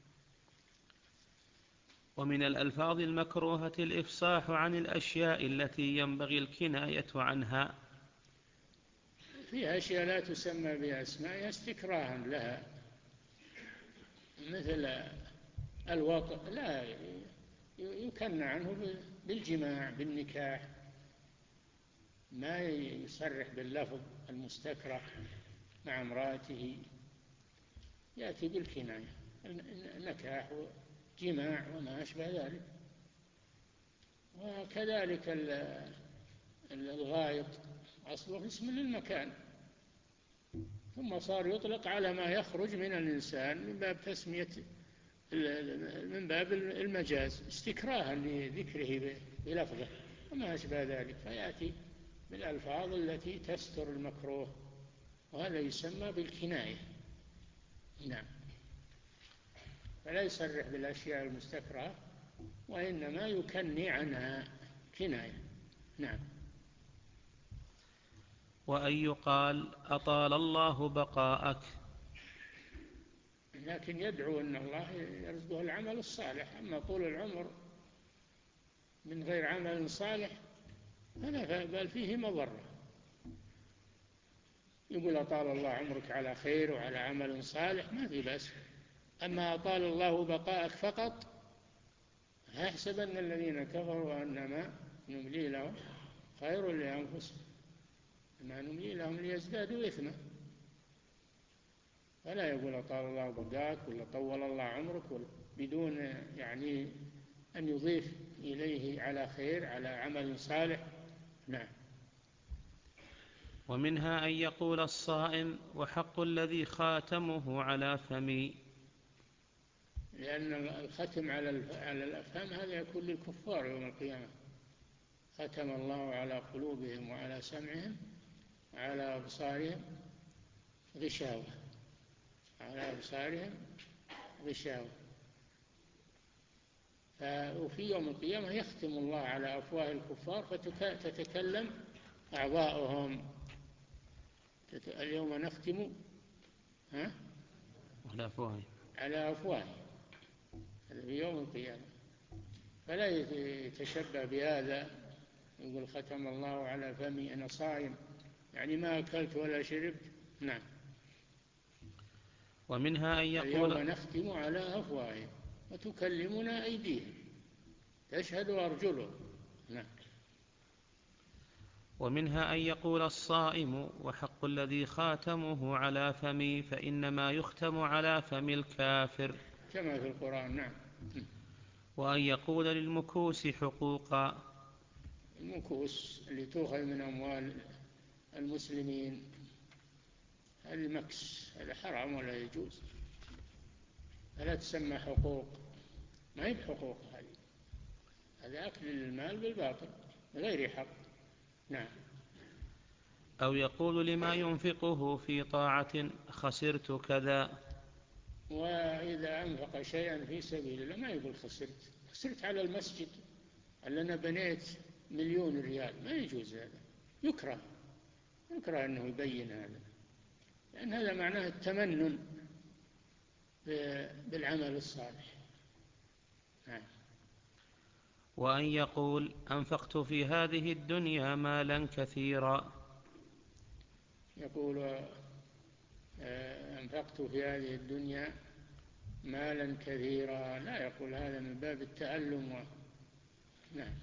ومن الألفاظ المكروهة الإفصاح عن الأشياء التي ينبغي الكناية عنها. فيها أشياء لا تسمى بأسماء استكراها لها، مثل الوطء لا يكنى عنه بالجماع بالنكاح، ما يصرح باللفظ المستكره مع امرأته، يأتي بالكناية، نكاح وجماع وما أشبه ذلك. وكذلك الغائط أصله اسم للمكان، ثم صار يطلق على ما يخرج من الإنسان من باب تسمية، من باب المجاز استكراها لذكره بلفظه وما أشبه ذلك، فيأتي بالألفاظ التي تستر المكروه، وهذا يسمى بالكناية. نعم، فلا يصرح بالأشياء المستكرهة، وإنما يكني عنها كناية. نعم. وأن يقال أطال الله بقاءك، لكن يدعو أن الله يرزقه العمل الصالح. أما طول العمر من غير عمل صالح فلا، بل فيه مضرة. يقول أطال الله عمرك على خير وعلى عمل صالح ما في بأس. أما أطال الله بقاءك فقط، فيحسبن الذين كفروا أنما نملي لهم خير لأنفسهم، ما نملي لهم ليزدادوا إثما. فلا يقول أطال الله بقاك ولا طول الله عمرك بدون يعني أن يضيف إليه على خير على عمل صالح. نعم. ومنها أن يقول الصائم وحق الذي خاتمه على فمي، لأن الختم على الأفهام هذا يكون للكفار يوم القيامة. ختم الله على قلوبهم وعلى سمعهم وعلى أبصارهم غشاوة، على أبصارهم غشاوة. وفي يوم القيامة يختم الله على أفواه الكفار فتتكلم أعضاؤهم. اليوم نختم ها؟ على أفواههم على أفواههم، هذا في يوم القيامة. فلا يتشبه بهذا، يقول ختم الله على فمي أنا صائم، يعني ما أكلت ولا شربت. نعم. ومنها أن يقول اليوم نختم على أفواههم وتكلمنا أيديهم تشهد أرجلهم. نعم. ومنها أن يقول الصائم وحق الذي خاتمه على فمي، فإنما يختم على فم الكافر كما في القرآن. نعم. وأن يقول للمكوس حقوقا، المكوس اللي تؤخذ من أموال المسلمين، المكس هذا حرام ولا يجوز، فلا تسمى حقوق، ما هي بحقوق، هذه هذا أكل المال بالباطل غير حق. نعم. أو يقول لما ينفقه في طاعة خسرت كذا، وإذا أنفق شيئا في سبيل الله ما يقول خسرت، خسرت على المسجد اللي أنا بنيت مليون ريال، ما يجوز هذا، يكره يكره أنه يبين هذا، لأن هذا معناه التمنن بالعمل الصالح. نعم. وأن يقول أنفقت في هذه الدنيا مالا كثيرا، يقول أنفقت في هذه الدنيا مالا كثيرا، لا يقول هذا من باب التألم و... نعم.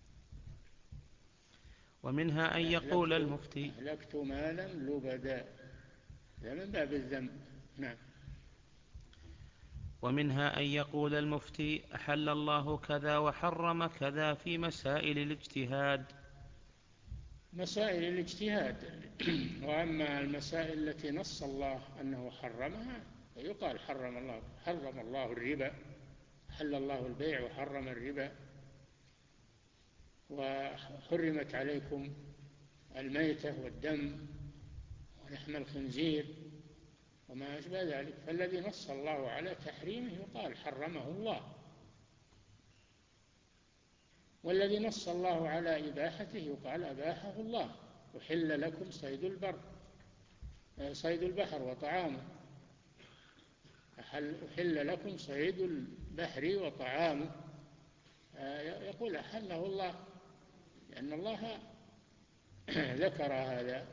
ومنها أن يقول المفتي أهلكت مالا لبدا، هذا من باب الذنب. نعم. ومنها أن يقول المفتي أحل الله كذا وحرم كذا في مسائل الاجتهاد، مسائل الاجتهاد. وأما المسائل التي نص الله أنه حرمها فيقال حرم الله، حرم الله الربا، حل الله البيع وحرم الربا، وحرمت عليكم الميتة والدم ولحم الخنزير وما أشبه ذلك. فالذي نص الله على تحريمه يقال حرمه الله، والذي نص الله على إباحته يقال أباحه الله. وحل لكم صيد البر صيد البحر وطعامه، أحل لكم صيد البحر وطعامه، يقول أحله الله لأن الله ذكر هذا.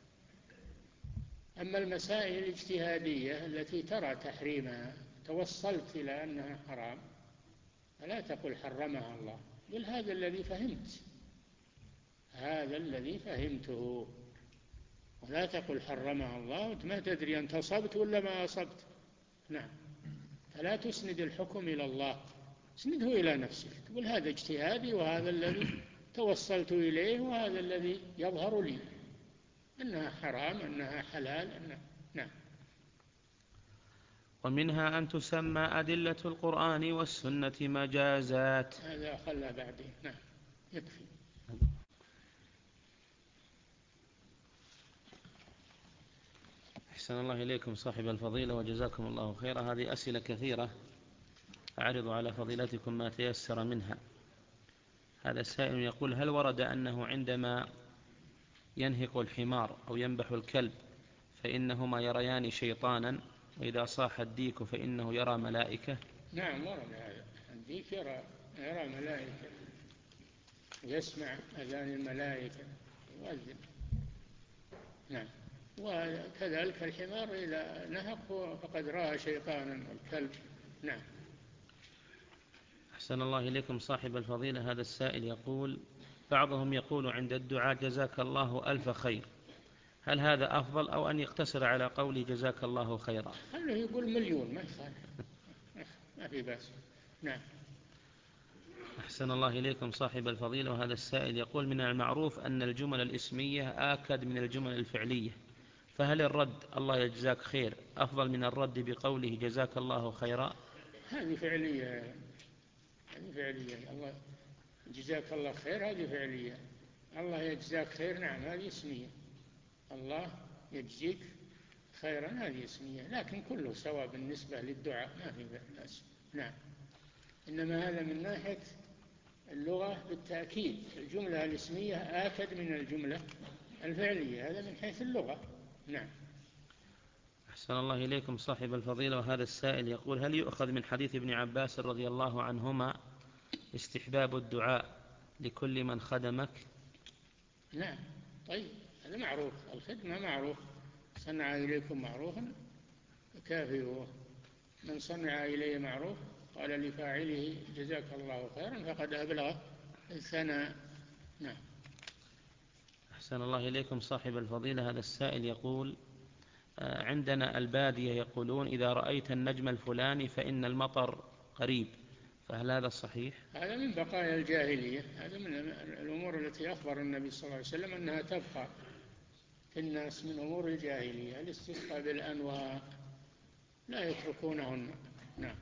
أما المسائل الاجتهادية التي ترى تحريمها توصلت إلى أنها حرام فلا تقل حرمها الله، قل هذا الذي فهمت، هذا الذي فهمته، ولا تقل حرمها الله وأنت ما تدري أنت أصبت ولا ما أصبت. نعم. فلا تسند الحكم إلى الله، اسنده إلى نفسك، تقول هذا اجتهادي وهذا الذي توصلت إليه وهذا الذي يظهر لي أنها حرام أنها حلال أنها. نعم. ومنها أن تسمى أدلة القرآن والسنة مجازات. هذا خلى بعدين. نعم يكفي. أحسن الله إليكم صاحب الفضيلة وجزاكم الله خيرا. هذه أسئلة كثيرة أعرض على فضيلتكم ما تيسر منها. هذا السائل يقول: هل ورد أنه عندما ينهق الحمار أو ينبح الكلب فإنهما يريان شيطانا، وإذا صاح الديك فإنه يرى ملائكة؟ نعم ورد هذا. الديك يرى يرى ملائكة، يسمع أذان الملائكة يؤذن. نعم. وكذلك الحمار إذا نهق فقد رأى شيطانا الكلب. نعم. أحسن الله إليكم صاحب الفضيلة. هذا السائل يقول: بعضهم يقول عند الدعاء جزاك الله ألف خير، هل هذا أفضل أو أن يقتصر على قول جزاك الله خيرا؟ خليه يقول مليون ما يخالف، ما في بأس. نعم. أحسن الله إليكم صاحب الفضيلة. وهذا السائل يقول: من المعروف أن الجمل الإسمية آكد من الجمل الفعلية، فهل الرد الله يجزاك خير أفضل من الرد بقوله جزاك الله خيرا؟ هذه فعلية، هذه فعلية. الله جزاك الله خير هذه فعلية. الله يجزاك خير نعم هذه اسمية. الله يجزيك خيرا هذه اسمية، لكن كله سواء بالنسبة للدعاء ما في بأس. نعم. إنما هذا من ناحية اللغة بالتأكيد، الجملة الاسمية آكد من الجملة الفعلية، هذا من حيث اللغة. نعم. أحسن الله إليكم صاحب الفضيلة. وهذا السائل يقول: هل يؤخذ من حديث ابن عباس رضي الله عنهما استحباب الدعاء لكل من خدمك؟ نعم. طيب هذا معروف، الخدمة معروف، صنع إليكم معروفا فكافئوه. من صنع إليه معروف قال لفاعله جزاك الله خيرا فقد أبلغ الثناء. نعم. أحسن الله إليكم صاحب الفضيلة. هذا السائل يقول: عندنا البادية يقولون إذا رأيت النجم الفلاني فإن المطر قريب، فهل هذا صحيح؟ هذا من بقايا الجاهلية، هذا من الأمور التي أخبر النبي صلى الله عليه وسلم أنها تبقى في الناس من أمور الجاهلية، الاستسقاء بالأنواع لا يتركونهن. نعم.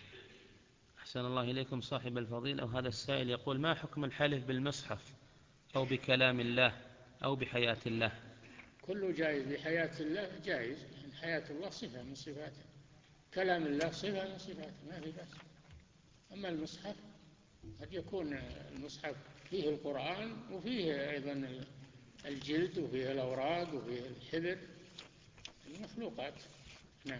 أحسن الله إليكم صاحب الفضيلة. وهذا السائل يقول: ما حكم الحلف بالمصحف أو بكلام الله أو بحياة الله؟ كله جائز. بحياة الله جائز، يعني حياة الله صفة من صفاته، كلام الله صفة من صفاته، ما في بأس. أما المصحف قد يكون المصحف فيه القرآن وفيه أيضا الجلد وفيه الأوراق وفيه الحبر، المخلوقات. نعم.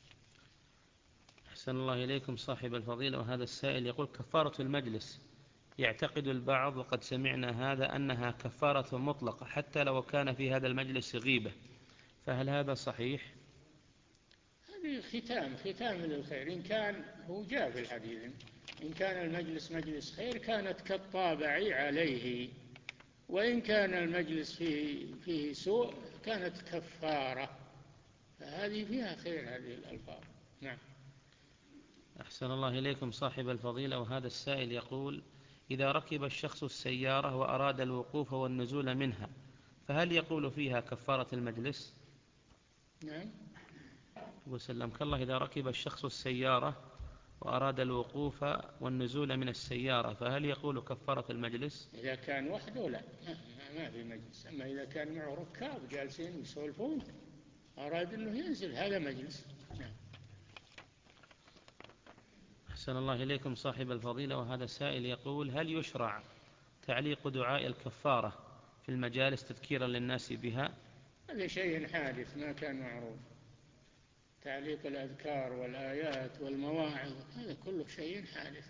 أحسن الله إليكم صاحب الفضيلة. وهذا السائل يقول: كفارة المجلس يعتقد البعض وقد سمعنا هذا أنها كفارة مطلقة حتى لو كان في هذا المجلس غيبة، فهل هذا صحيح؟ هذه ختام ختام للخير. إن كان هو جاء في الحديث إن كان المجلس مجلس خير كانت كالطابع عليه، وإن كان المجلس فيه, فيه سوء كانت كفارة، فهذه فيها خير هذه الألفاظ. نعم. أحسن الله إليكم صاحب الفضيلة. وهذا السائل يقول: إذا ركب الشخص السيارة وأراد الوقوف والنزول منها فهل يقول فيها كفارة المجلس؟ نعم. وسلمك الله: إذا ركب الشخص السيارة وأراد الوقوف والنزول من السيارة فهل يقول كفارة المجلس؟ إذا كان وحده لا، ما في مجلس. أما إذا كان معه ركاب جالسين يسولفون أراد أنه ينزل هذا مجلس. نعم. أحسن الله إليكم صاحب الفضيلة. وهذا سائل يقول: هل يشرع تعليق دعاء الكفارة في المجالس تذكيرا للناس بها؟ هذا شيء حادث ما كان معروف. تعليق الأذكار والآيات والمواعظ هذا كله شيء حادث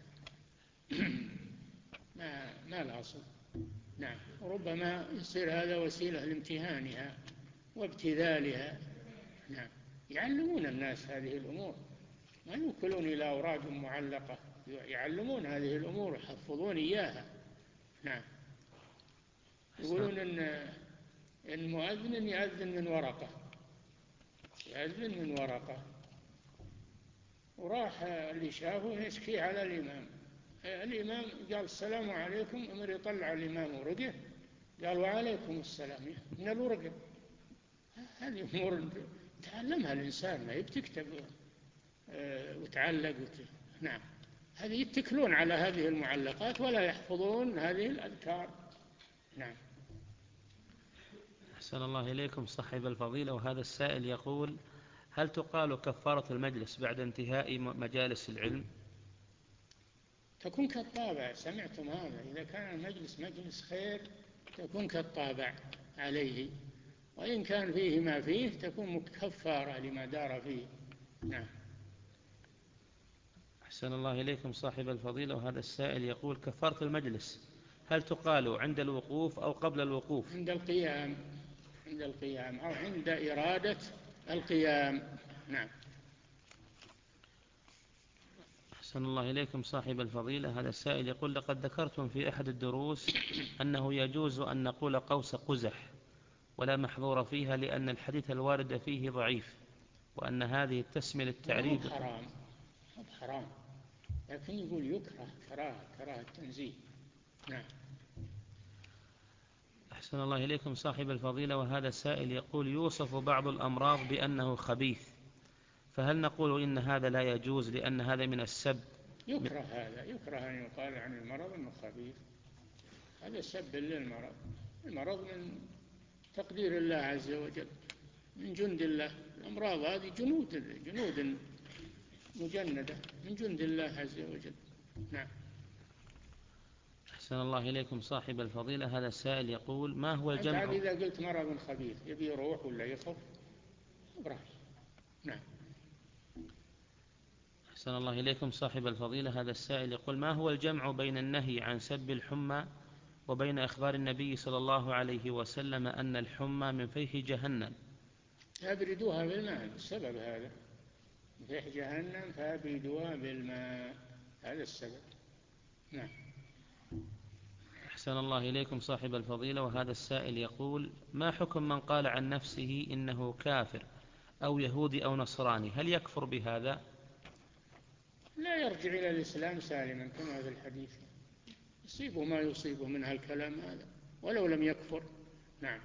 ما ما له أصل. نعم. وربما يصير هذا وسيلة لامتهانها وابتذالها. نعم. يعلمون الناس هذه الأمور، ما يوكلون إلى أوراق معلقة، يعلمون هذه الأمور يحفظون إياها. نعم. يقولون إن المؤذن يأذن من ورقة، يأذن من ورقة، وراح اللي شافه يشكي على الإمام الإمام قال السلام عليكم، أمر يطلع الإمام ورقه، قال وعليكم السلام من الورقة. هذه أمور تعلمها الإنسان، ما يبتكتب وتعلق وت... نعم، هذه يتكلون على هذه المعلقات ولا يحفظون هذه الأذكار. نعم. أحسن الله إليكم صاحب الفضيلة، وهذا السائل يقول: هل تقال كفارة المجلس بعد انتهاء مجالس العلم؟ تكون كالطابع، سمعتم هذا؟ إذا كان المجلس مجلس خير تكون كالطابع عليه، وإن كان فيه ما فيه تكون مكفارة لما دار فيه. نعم. أحسن الله إليكم صاحب الفضيلة، وهذا السائل يقول: كفارة المجلس هل تقال عند الوقوف أو قبل الوقوف؟ عند القيام، عند القيام أو عند إرادة القيام. نعم. أحسن الله إليكم صاحب الفضيلة، هذا السائل يقول: لقد ذكرتم في أحد الدروس أنه يجوز أن نقول قوس قزح ولا محظور فيها لأن الحديث الوارد فيه ضعيف، وأن هذه التسمية للتعريب. مو حرام، مو حرام، لكن يقول يكره، كراهة، كراهة التنزيه. نعم. أحسن الله إليكم صاحب الفضيلة، وهذا السائل يقول: يوصف بعض الأمراض بأنه خبيث، فهل نقول إن هذا لا يجوز لأن هذا من السب؟ يكره هذا، يكره أن يقال عن المرض أنه خبيث، هذا سب للمرض. المرض من تقدير الله عز وجل، من جند الله. الأمراض هذه جنود، جنود مجندة من جند الله عز وجل. نعم. أحسن الله إليكم صاحب الفضيلة، هذا السائل يقول: ما هو أنت الجمع؟ إذا قلت مرض خبيث يبي يروح ولا يخف؟ براحة. نعم. أحسن الله إليكم صاحب الفضيلة، هذا السائل يقول: ما هو الجمع بين النهي عن سب الحمى وبين إخبار النبي صلى الله عليه وسلم أن الحمى من فيح جهنم؟ أبردوها بالماء، السبب هذا، فيح جهنم فأبردوها بالماء، هذا السبب. نعم. أحسن الله إليكم صاحب الفضيلة، وهذا السائل يقول: ما حكم من قال عن نفسه إنه كافر أو يهودي أو نصراني، هل يكفر بهذا؟ لا يرجع إلى الإسلام سالما كما في الحديث، يصيبه ما يصيبه من هالكلام هذا ولو لم يكفر. نعم.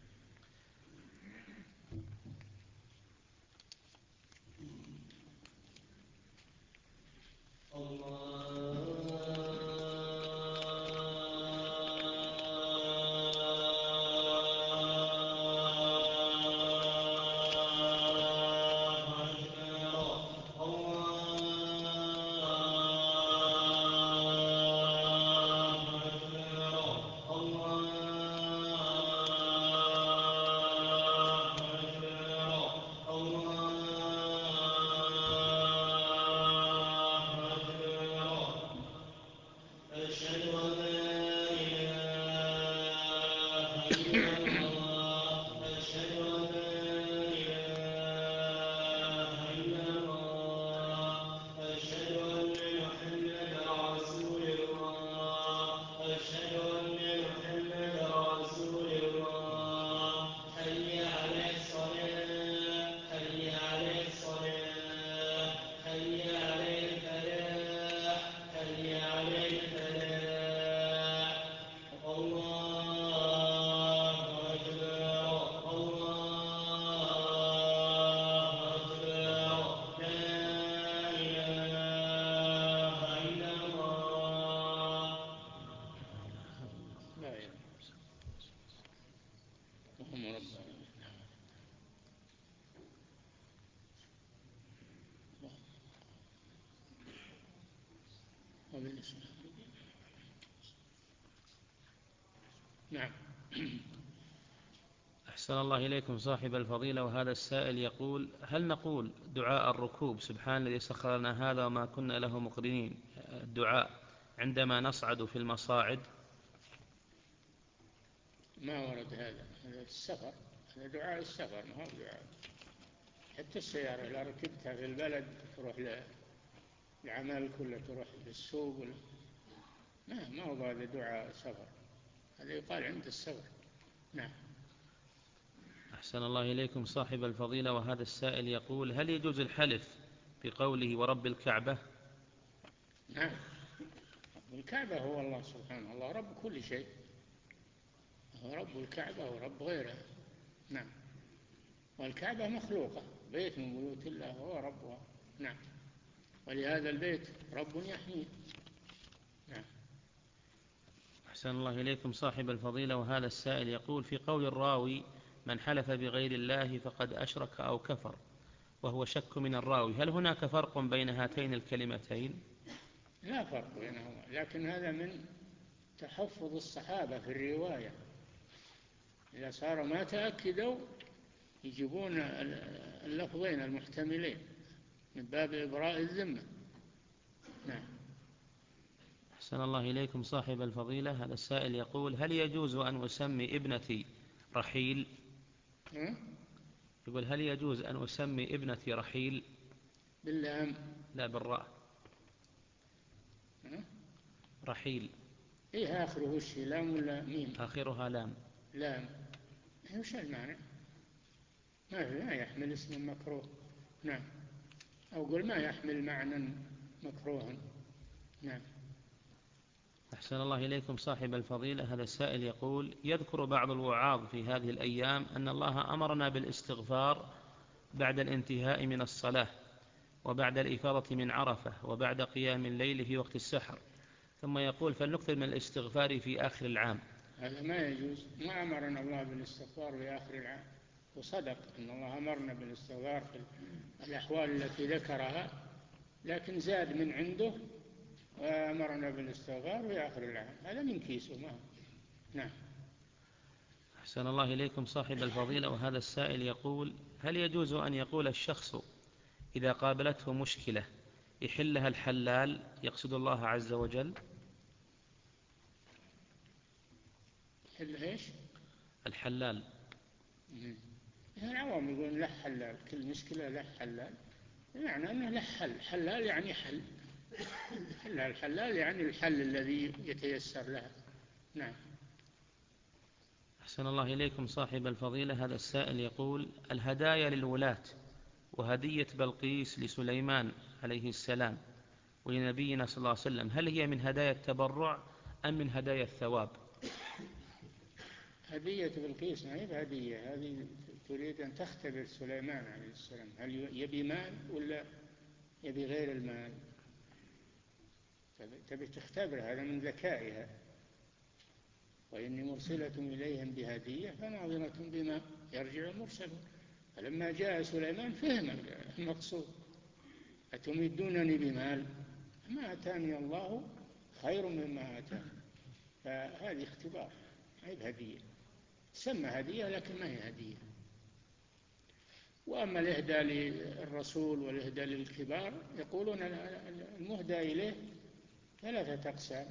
نعم. أحسن الله إليكم صاحب الفضيلة، وهذا السائل يقول: هل نقول دعاء الركوب سبحان الذي سخر لنا هذا وما كنا له مقرنين الدعاء عندما نصعد في المصاعد؟ ما ورد هذا، هذا السفر، هذا دعاء السفر، ما هو دعاء. حتى السيارة إذا ركبتها في البلد تروح للعمل كله، تروح للسوق ولا ما ما هو هذا دعاء سفر، هذا يقال عند السفر. نعم. أحسن الله إليكم صاحب الفضيلة، وهذا السائل يقول: هل يجوز الحلف بقوله ورب الكعبة؟ نعم، والكعبة هو الله سبحانه، الله رب كل شيء، هو رب الكعبة ورب غيرها. نعم. والكعبة مخلوقة، بيت من بيوت الله هو ربها. نعم. ولهذا البيت رب يحميه. نعم. أحسن الله إليكم صاحب الفضيلة. وهذا السائل يقول: في قول الراوي من حلف بغير الله فقد أشرك أو كفر، وهو شك من الراوي، هل هناك فرق بين هاتين الكلمتين؟ لا فرق بينهما، لكن هذا من تحفظ الصحابة في الرواية، إذا صار ما تأكدوا يجيبون اللفظين المحتملين من باب إبراء الذمة. نعم. أحسن الله إليكم صاحب الفضيلة. هذا السائل يقول: هل يجوز أن أسمي ابنتي رحيل؟ ها؟ يقول: هل يجوز أن أسمي ابنتي رحيل؟ باللام؟ لا، بالراء. ها؟ رحيل. إيه آخره وش، لام ولا ميم؟ آخرها لام. لام. وش المعنى؟ ما ما يحمل اسم مكروه. نعم. أو قل ما يحمل معنى مكروها. نعم. أحسن الله إليكم صاحب الفضيلة. هذا السائل يقول: يذكر بعض الوعاظ في هذه الأيام أن الله أمرنا بالاستغفار بعد الانتهاء من الصلاة، وبعد الإفاضة من عرفة، وبعد قيام الليل في وقت السحر، ثم يقول: فلنكثر من الاستغفار في آخر العام. هذا ما يجوز، ما أمرنا الله بالاستغفار في آخر العام، وصدق أن الله أمرنا بالاستغفار في الأحوال التي ذكرها، لكن زاد من عنده وأمرنا بالاستغفار في آخر العام، هذا من كيسه ما. نعم. أحسن الله إليكم صاحب الفضيلة. وهذا السائل يقول: هل يجوز أن يقول الشخص إذا قابلته مشكلة يحلها الحلال، يقصد الله عز وجل؟ حل إيش؟ الحلال. العوام يقولون له حلال، كل مشكلة له حلال، يعني أنه له حل. حلال يعني حل، حل الحلال يعني الحل الذي يتيسر لها. نعم. أحسن الله إليكم صاحب الفضيلة. هذا السائل يقول: الهدايا للولاة وهدية بلقيس لسليمان عليه السلام ولنبينا صلى الله عليه وسلم، هل هي من هدايا التبرع أم من هدايا الثواب؟ هدية بلقيس ما هي بهدية، هذه تريد أن تختبر سليمان عليه السلام هل يبي مال ولا يبي غير المال، تبي تختبر، هذا من ذكائها. وإني مرسلة إليهم بهدية فناظرة بما يرجع المرسل. فلما جاء سليمان فهم المقصود: أتمدونني بمال ما آتاني الله خير مما آتاني. فهذه اختبار، هي بهدية، تسمى هدية لكن ما هي هدية. وأما الإهداء للرسول والإهداء للكبار يقولون المهدى إليه ثلاثة أقسام: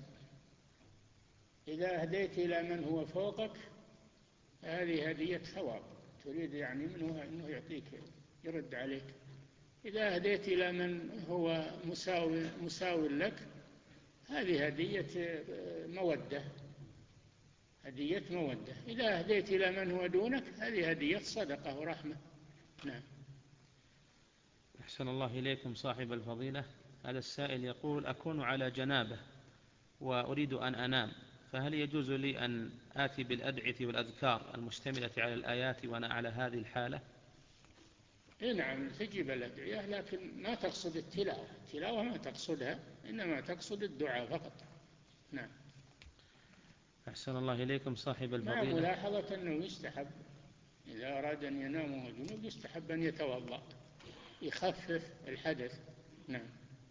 إذا أهديت إلى من هو فوقك هذه هدية ثواب، تريد يعني منه أنه يعطيك يرد عليك. إذا أهديت إلى من هو مساوي, مساوي لك هذه هدية مودة، هدية مودة. إذا أهديت إلى من هو دونك هذه هدية صدقة ورحمة. نعم. أحسن الله إليكم صاحب الفضيلة. هذا السائل يقول: أكون على جنابة وأريد أن أنام، فهل يجوز لي أن آتي بالأدعية والأذكار المشتملة على الآيات وأنا على هذه الحالة؟ إيه نعم، تجيب الأدعية لكن ما تقصد التلاوة، التلاوة ما تقصدها، إنما تقصد الدعاء فقط. نعم. أحسن الله إليكم صاحب مع الفضيلة. ملاحظة أنه يستحب إذا أراد أن ينام وهو جنوب يستحب أن يتوضأ يخفف الحدث. نعم.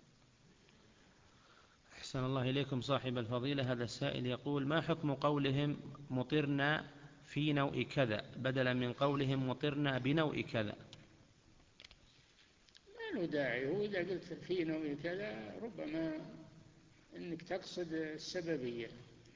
أحسن الله إليكم صاحب الفضيلة. هذا السائل يقول: ما حكم قولهم مطرنا في نوء كذا بدلا من قولهم مطرنا بنوء كذا؟ ما له داعي، هو إذا قلت في نوع كذا ربما أنك تقصد السببية،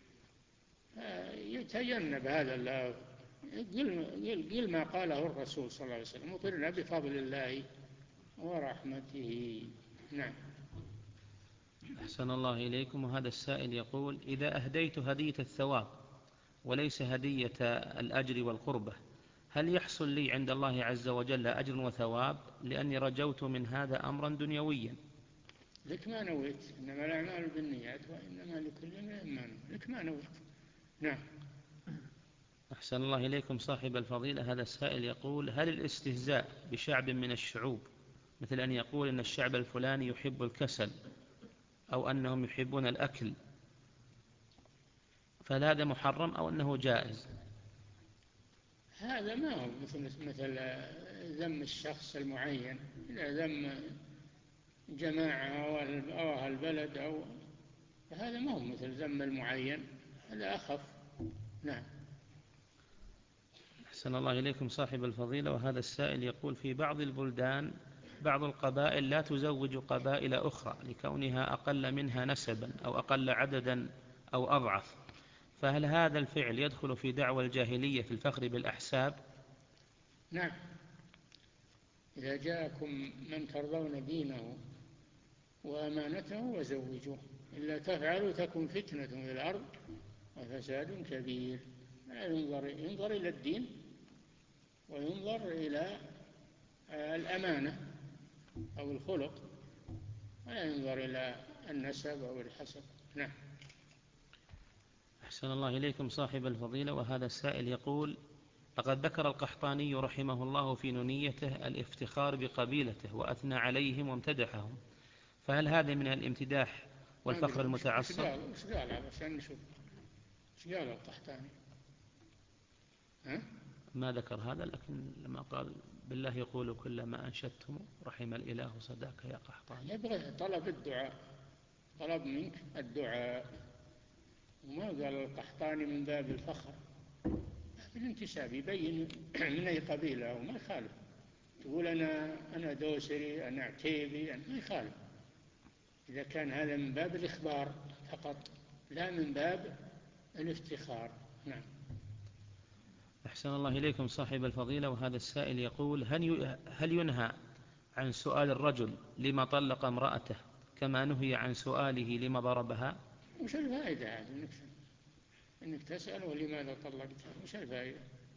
يتجنب هذا. الله قل, قل, قل ما قاله الرسول صلى الله عليه وسلم: مطرنا بفضل الله ورحمته. نعم. أحسن الله إليكم. وهذا السائل يقول: إذا أهديت هدية الثواب وليس هدية الأجر والقربة، هل يحصل لي عند الله عز وجل أجر وثواب؟ لأني رجوت من هذا أمرا دنيويا. لك ما نويت، إنما الأعمال بالنيات وإنما لكل امرئ ما نوى، لك ما نويت. نعم. أحسن الله إليكم صاحب الفضيلة. هذا السائل يقول: هل الاستهزاء بشعب من الشعوب، مثل أن يقول أن الشعب الفلاني يحب الكسل أو أنهم يحبون الأكل، فهل هذا محرم أو أنه جائز؟ هذا ما هو مثل مثل ذم الشخص المعين. إذا ذم جماعة أو أهل البلد أو هذا ما هو مثل ذم المعين، هذا أخف. نعم. أحسن الله إليكم صاحب الفضيلة. وهذا السائل يقول: في بعض البلدان بعض القبائل لا تزوج قبائل أخرى لكونها أقل منها نسبا أو أقل عددا أو أضعف، فهل هذا الفعل يدخل في دعوى الجاهلية في الفخر بالأحساب؟ نعم. إذا جاءكم من ترضون دينه وأمانته وزوجوه، إلا تفعلوا تكن فتنة في الأرض وفساد كبير. ينظر, ينظر إلى الدين وينظر إلى الأمانة أو الخلق، ولا ينظر إلى النسب أو الحسب. نعم. أحسن الله إليكم صاحب الفضيلة. وهذا السائل يقول: لقد ذكر القحطاني رحمه الله في نونيته الافتخار بقبيلته وأثنى عليهم وامتدحهم، فهل هذا من الامتداح والفخر المتعصب؟ وش قال علشان نشوف وش قال القحطاني؟ ها؟ ما ذكر هذا، لكن لما قال: بالله يقول كلما أنشدتم رحم الإله صداك يا قحطاني. يبغى طلب الدعاء، طلب منك الدعاء، وما قال القحطاني من باب الفخر، الانتساب يبين من أي قبيلة وما يخالف. تقول أنا أنا دوسري، أنا عتيبي، ما يخالف، إذا كان هذا من باب الإخبار فقط لا من باب الافتخار. نعم. أحسن الله إليكم صاحب الفضيلة. وهذا السائل يقول: هل ينهى عن سؤال الرجل لما طلق امرأته كما نهي عن سؤاله لما ضربها؟ وش الفائدة هذه إنك, إنك تسأله لماذا طلقتها؟ وش الفائدة؟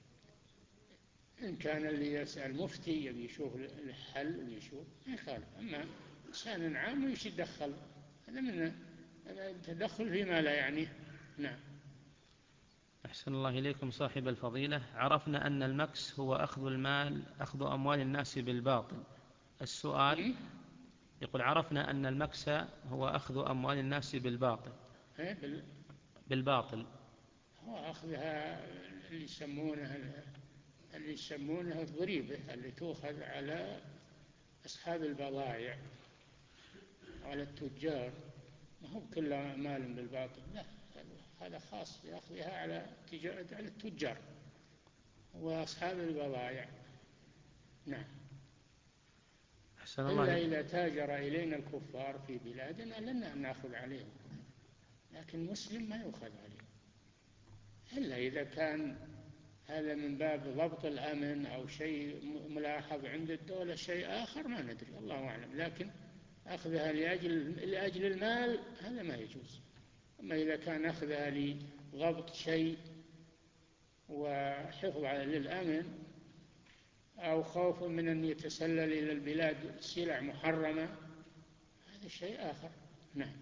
إن كان اللي يسأل مفتي يبي يشوف الحل ويشوف ما يخالف، أما إنسان عام ويش يتدخل؟ هذا من التدخل فيما لا يعنيه. نعم. أحسن الله إليكم صاحب الفضيلة. عرفنا أن المكس هو أخذ المال أخذ أموال الناس بالباطل. السؤال يقول: عرفنا أن المكس هو أخذ أموال الناس بالباطل. بالباطل هو أخذها اللي يسمونه اللي يسمونه الضريبة اللي تؤخذ على أصحاب البضائع وعلى التجار، ما هو كل مال بالباطل، لا، هذا خاص بأخذها على التجار وأصحاب البضائع. نعم. إلا إذا تاجر إلينا الكفار في بلادنا لن نأخذ عليهم، لكن مسلم ما يؤخذ عليه، إلا إذا كان هذا من باب ضبط الأمن أو شيء ملاحظ عند الدولة شيء آخر ما ندري، الله أعلم، لكن أخذها لأجل, لأجل المال هذا ما يجوز. أما إذا كان أخذها لضبط شيء وحفظ للأمن أو خوف من أن يتسلل إلى البلاد سلع محرمة هذا شيء آخر. نعم.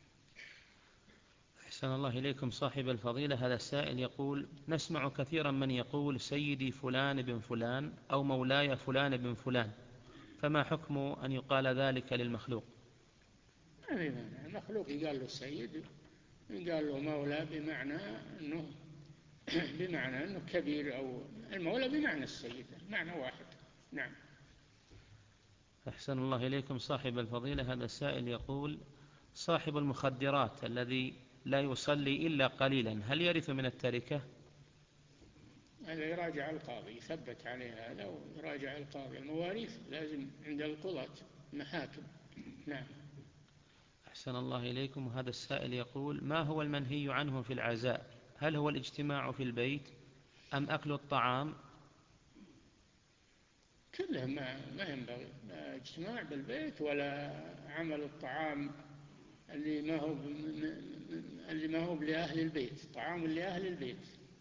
أحسن الله إليكم صاحب الفضيلة. هذا السائل يقول: نسمع كثيرا من يقول سيدي فلان بن فلان أو مولاي فلان بن فلان، فما حكم أن يقال ذلك للمخلوق؟ المخلوق يقال له سيد، يقال له مولى بمعنى أنه بمعنى أنه كبير، أو المولى بمعنى السيد، معنى واحد. نعم. أحسن الله إليكم صاحب الفضيلة. هذا السائل يقول: صاحب المخدرات الذي لا يصلي إلا قليلا هل يرث من التركة؟ هذا يراجع القاضي، يثبت عليه هذا ويراجع القاضي، المواريث لازم عند القضاة المحاكم. نعم. أحسن الله إليكم. وهذا السائل يقول: ما هو المنهي عنه في العزاء؟ هل هو الاجتماع في البيت أم أكل الطعام؟ كله ما, ما ينبغي، لا اجتماع بالبيت ولا عمل الطعام اللي ما هو اللي ما هو لأهل البيت، طعام لأهل البيت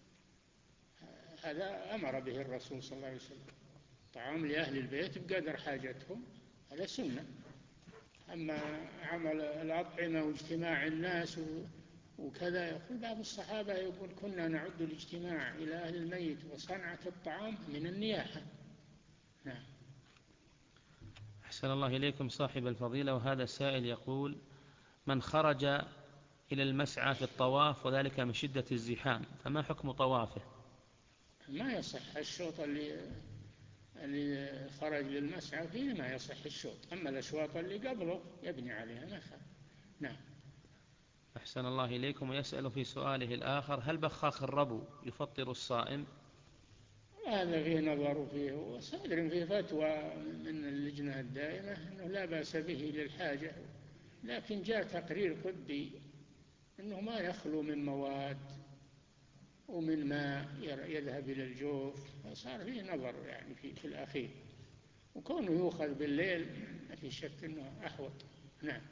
هذا أمر به الرسول صلى الله عليه وسلم، طعام لأهل البيت بقدر حاجتهم، هذا سنة، أما عمل الأطعمة واجتماع الناس وكذا، يقول بعض الصحابة يقول كنا نعد الاجتماع إلى أهل الميت وصنعة الطعام من النياحة. نعم. أحسن الله إليكم صاحب الفضيلة، وهذا السائل يقول: من خرج إلى المسعى في الطواف وذلك من شدة الزحام فما حكم طوافه؟ ما يصح الشوط اللي اللي خرج للمسعى فيه، ما يصح الشوط. أما الأشواط اللي قبله يبني عليها ما خالف. نعم. أحسن الله إليكم، ويسأل في سؤاله الآخر: هل بخاخ الربو يفطر الصائم؟ هذا فيه نظر فيه، وصادر فيه فتوى من اللجنة الدائمة أنه لا بأس به للحاجة، لكن جاء تقرير طبي أنه ما يخلو من مواد ومن ماء يذهب إلى الجوف، فصار فيه نظر يعني في, في الأخير، وكونه يؤخذ بالليل ما في شك أنه أحوط. نعم.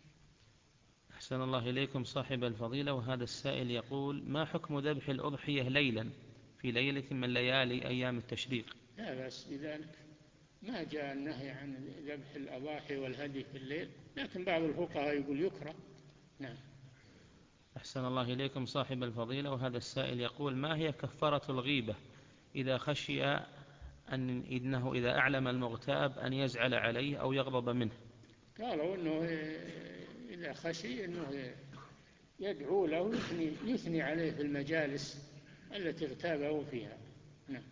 أحسن الله إليكم صاحب الفضيلة، وهذا السائل يقول: ما حكم ذبح الأضحية ليلا في ليلة من ليالي أيام التشريق؟ لا بأس بذلك، ما جاء النهي عن ذبح الأضاحي والهدي في الليل، لكن بعض الفقهاء يقول يكره. نعم. أحسن الله إليكم صاحب الفضيلة، وهذا السائل يقول: ما هي كفارة الغيبة إذا خشي أن إنه إذا أعلم المغتاب أن يزعل عليه أو يغضب منه؟ قالوا أنه إذا خشي أنه يدعو له يثني, يثني عليه في المجالس التي اغتابه فيها. نعم.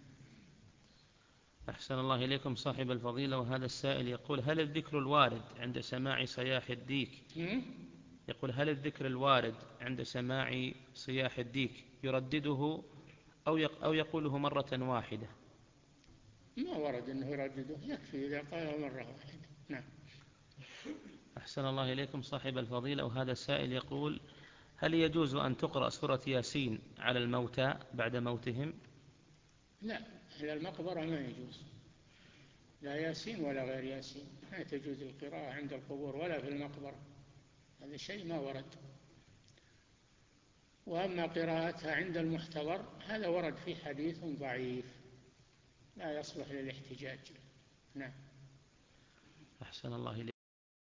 أحسن الله إليكم صاحب الفضيلة، وهذا السائل يقول: هل الذكر الوارد عند سماع صياح الديك يقول هل الذكر الوارد عند سماع صياح الديك يردده أو أو يقوله مرة واحدة؟ ما ورد أنه يردده، يكفي إذا قاله مرة واحدة. نعم. أحسن الله إليكم صاحب الفضيلة، وهذا السائل يقول: هل يجوز أن تقرأ سورة ياسين على الموتى بعد موتهم؟ لا، إلى المقبرة ما يجوز، لا ياسين ولا غير ياسين، ما تجوز القراءة عند القبور ولا في المقبرة، هذا شيء ما ورد. وأما قراءتها عند المحتضر هذا ورد في حديث ضعيف لا يصلح للاحتجاج. نعم. أحسن الله إليكم.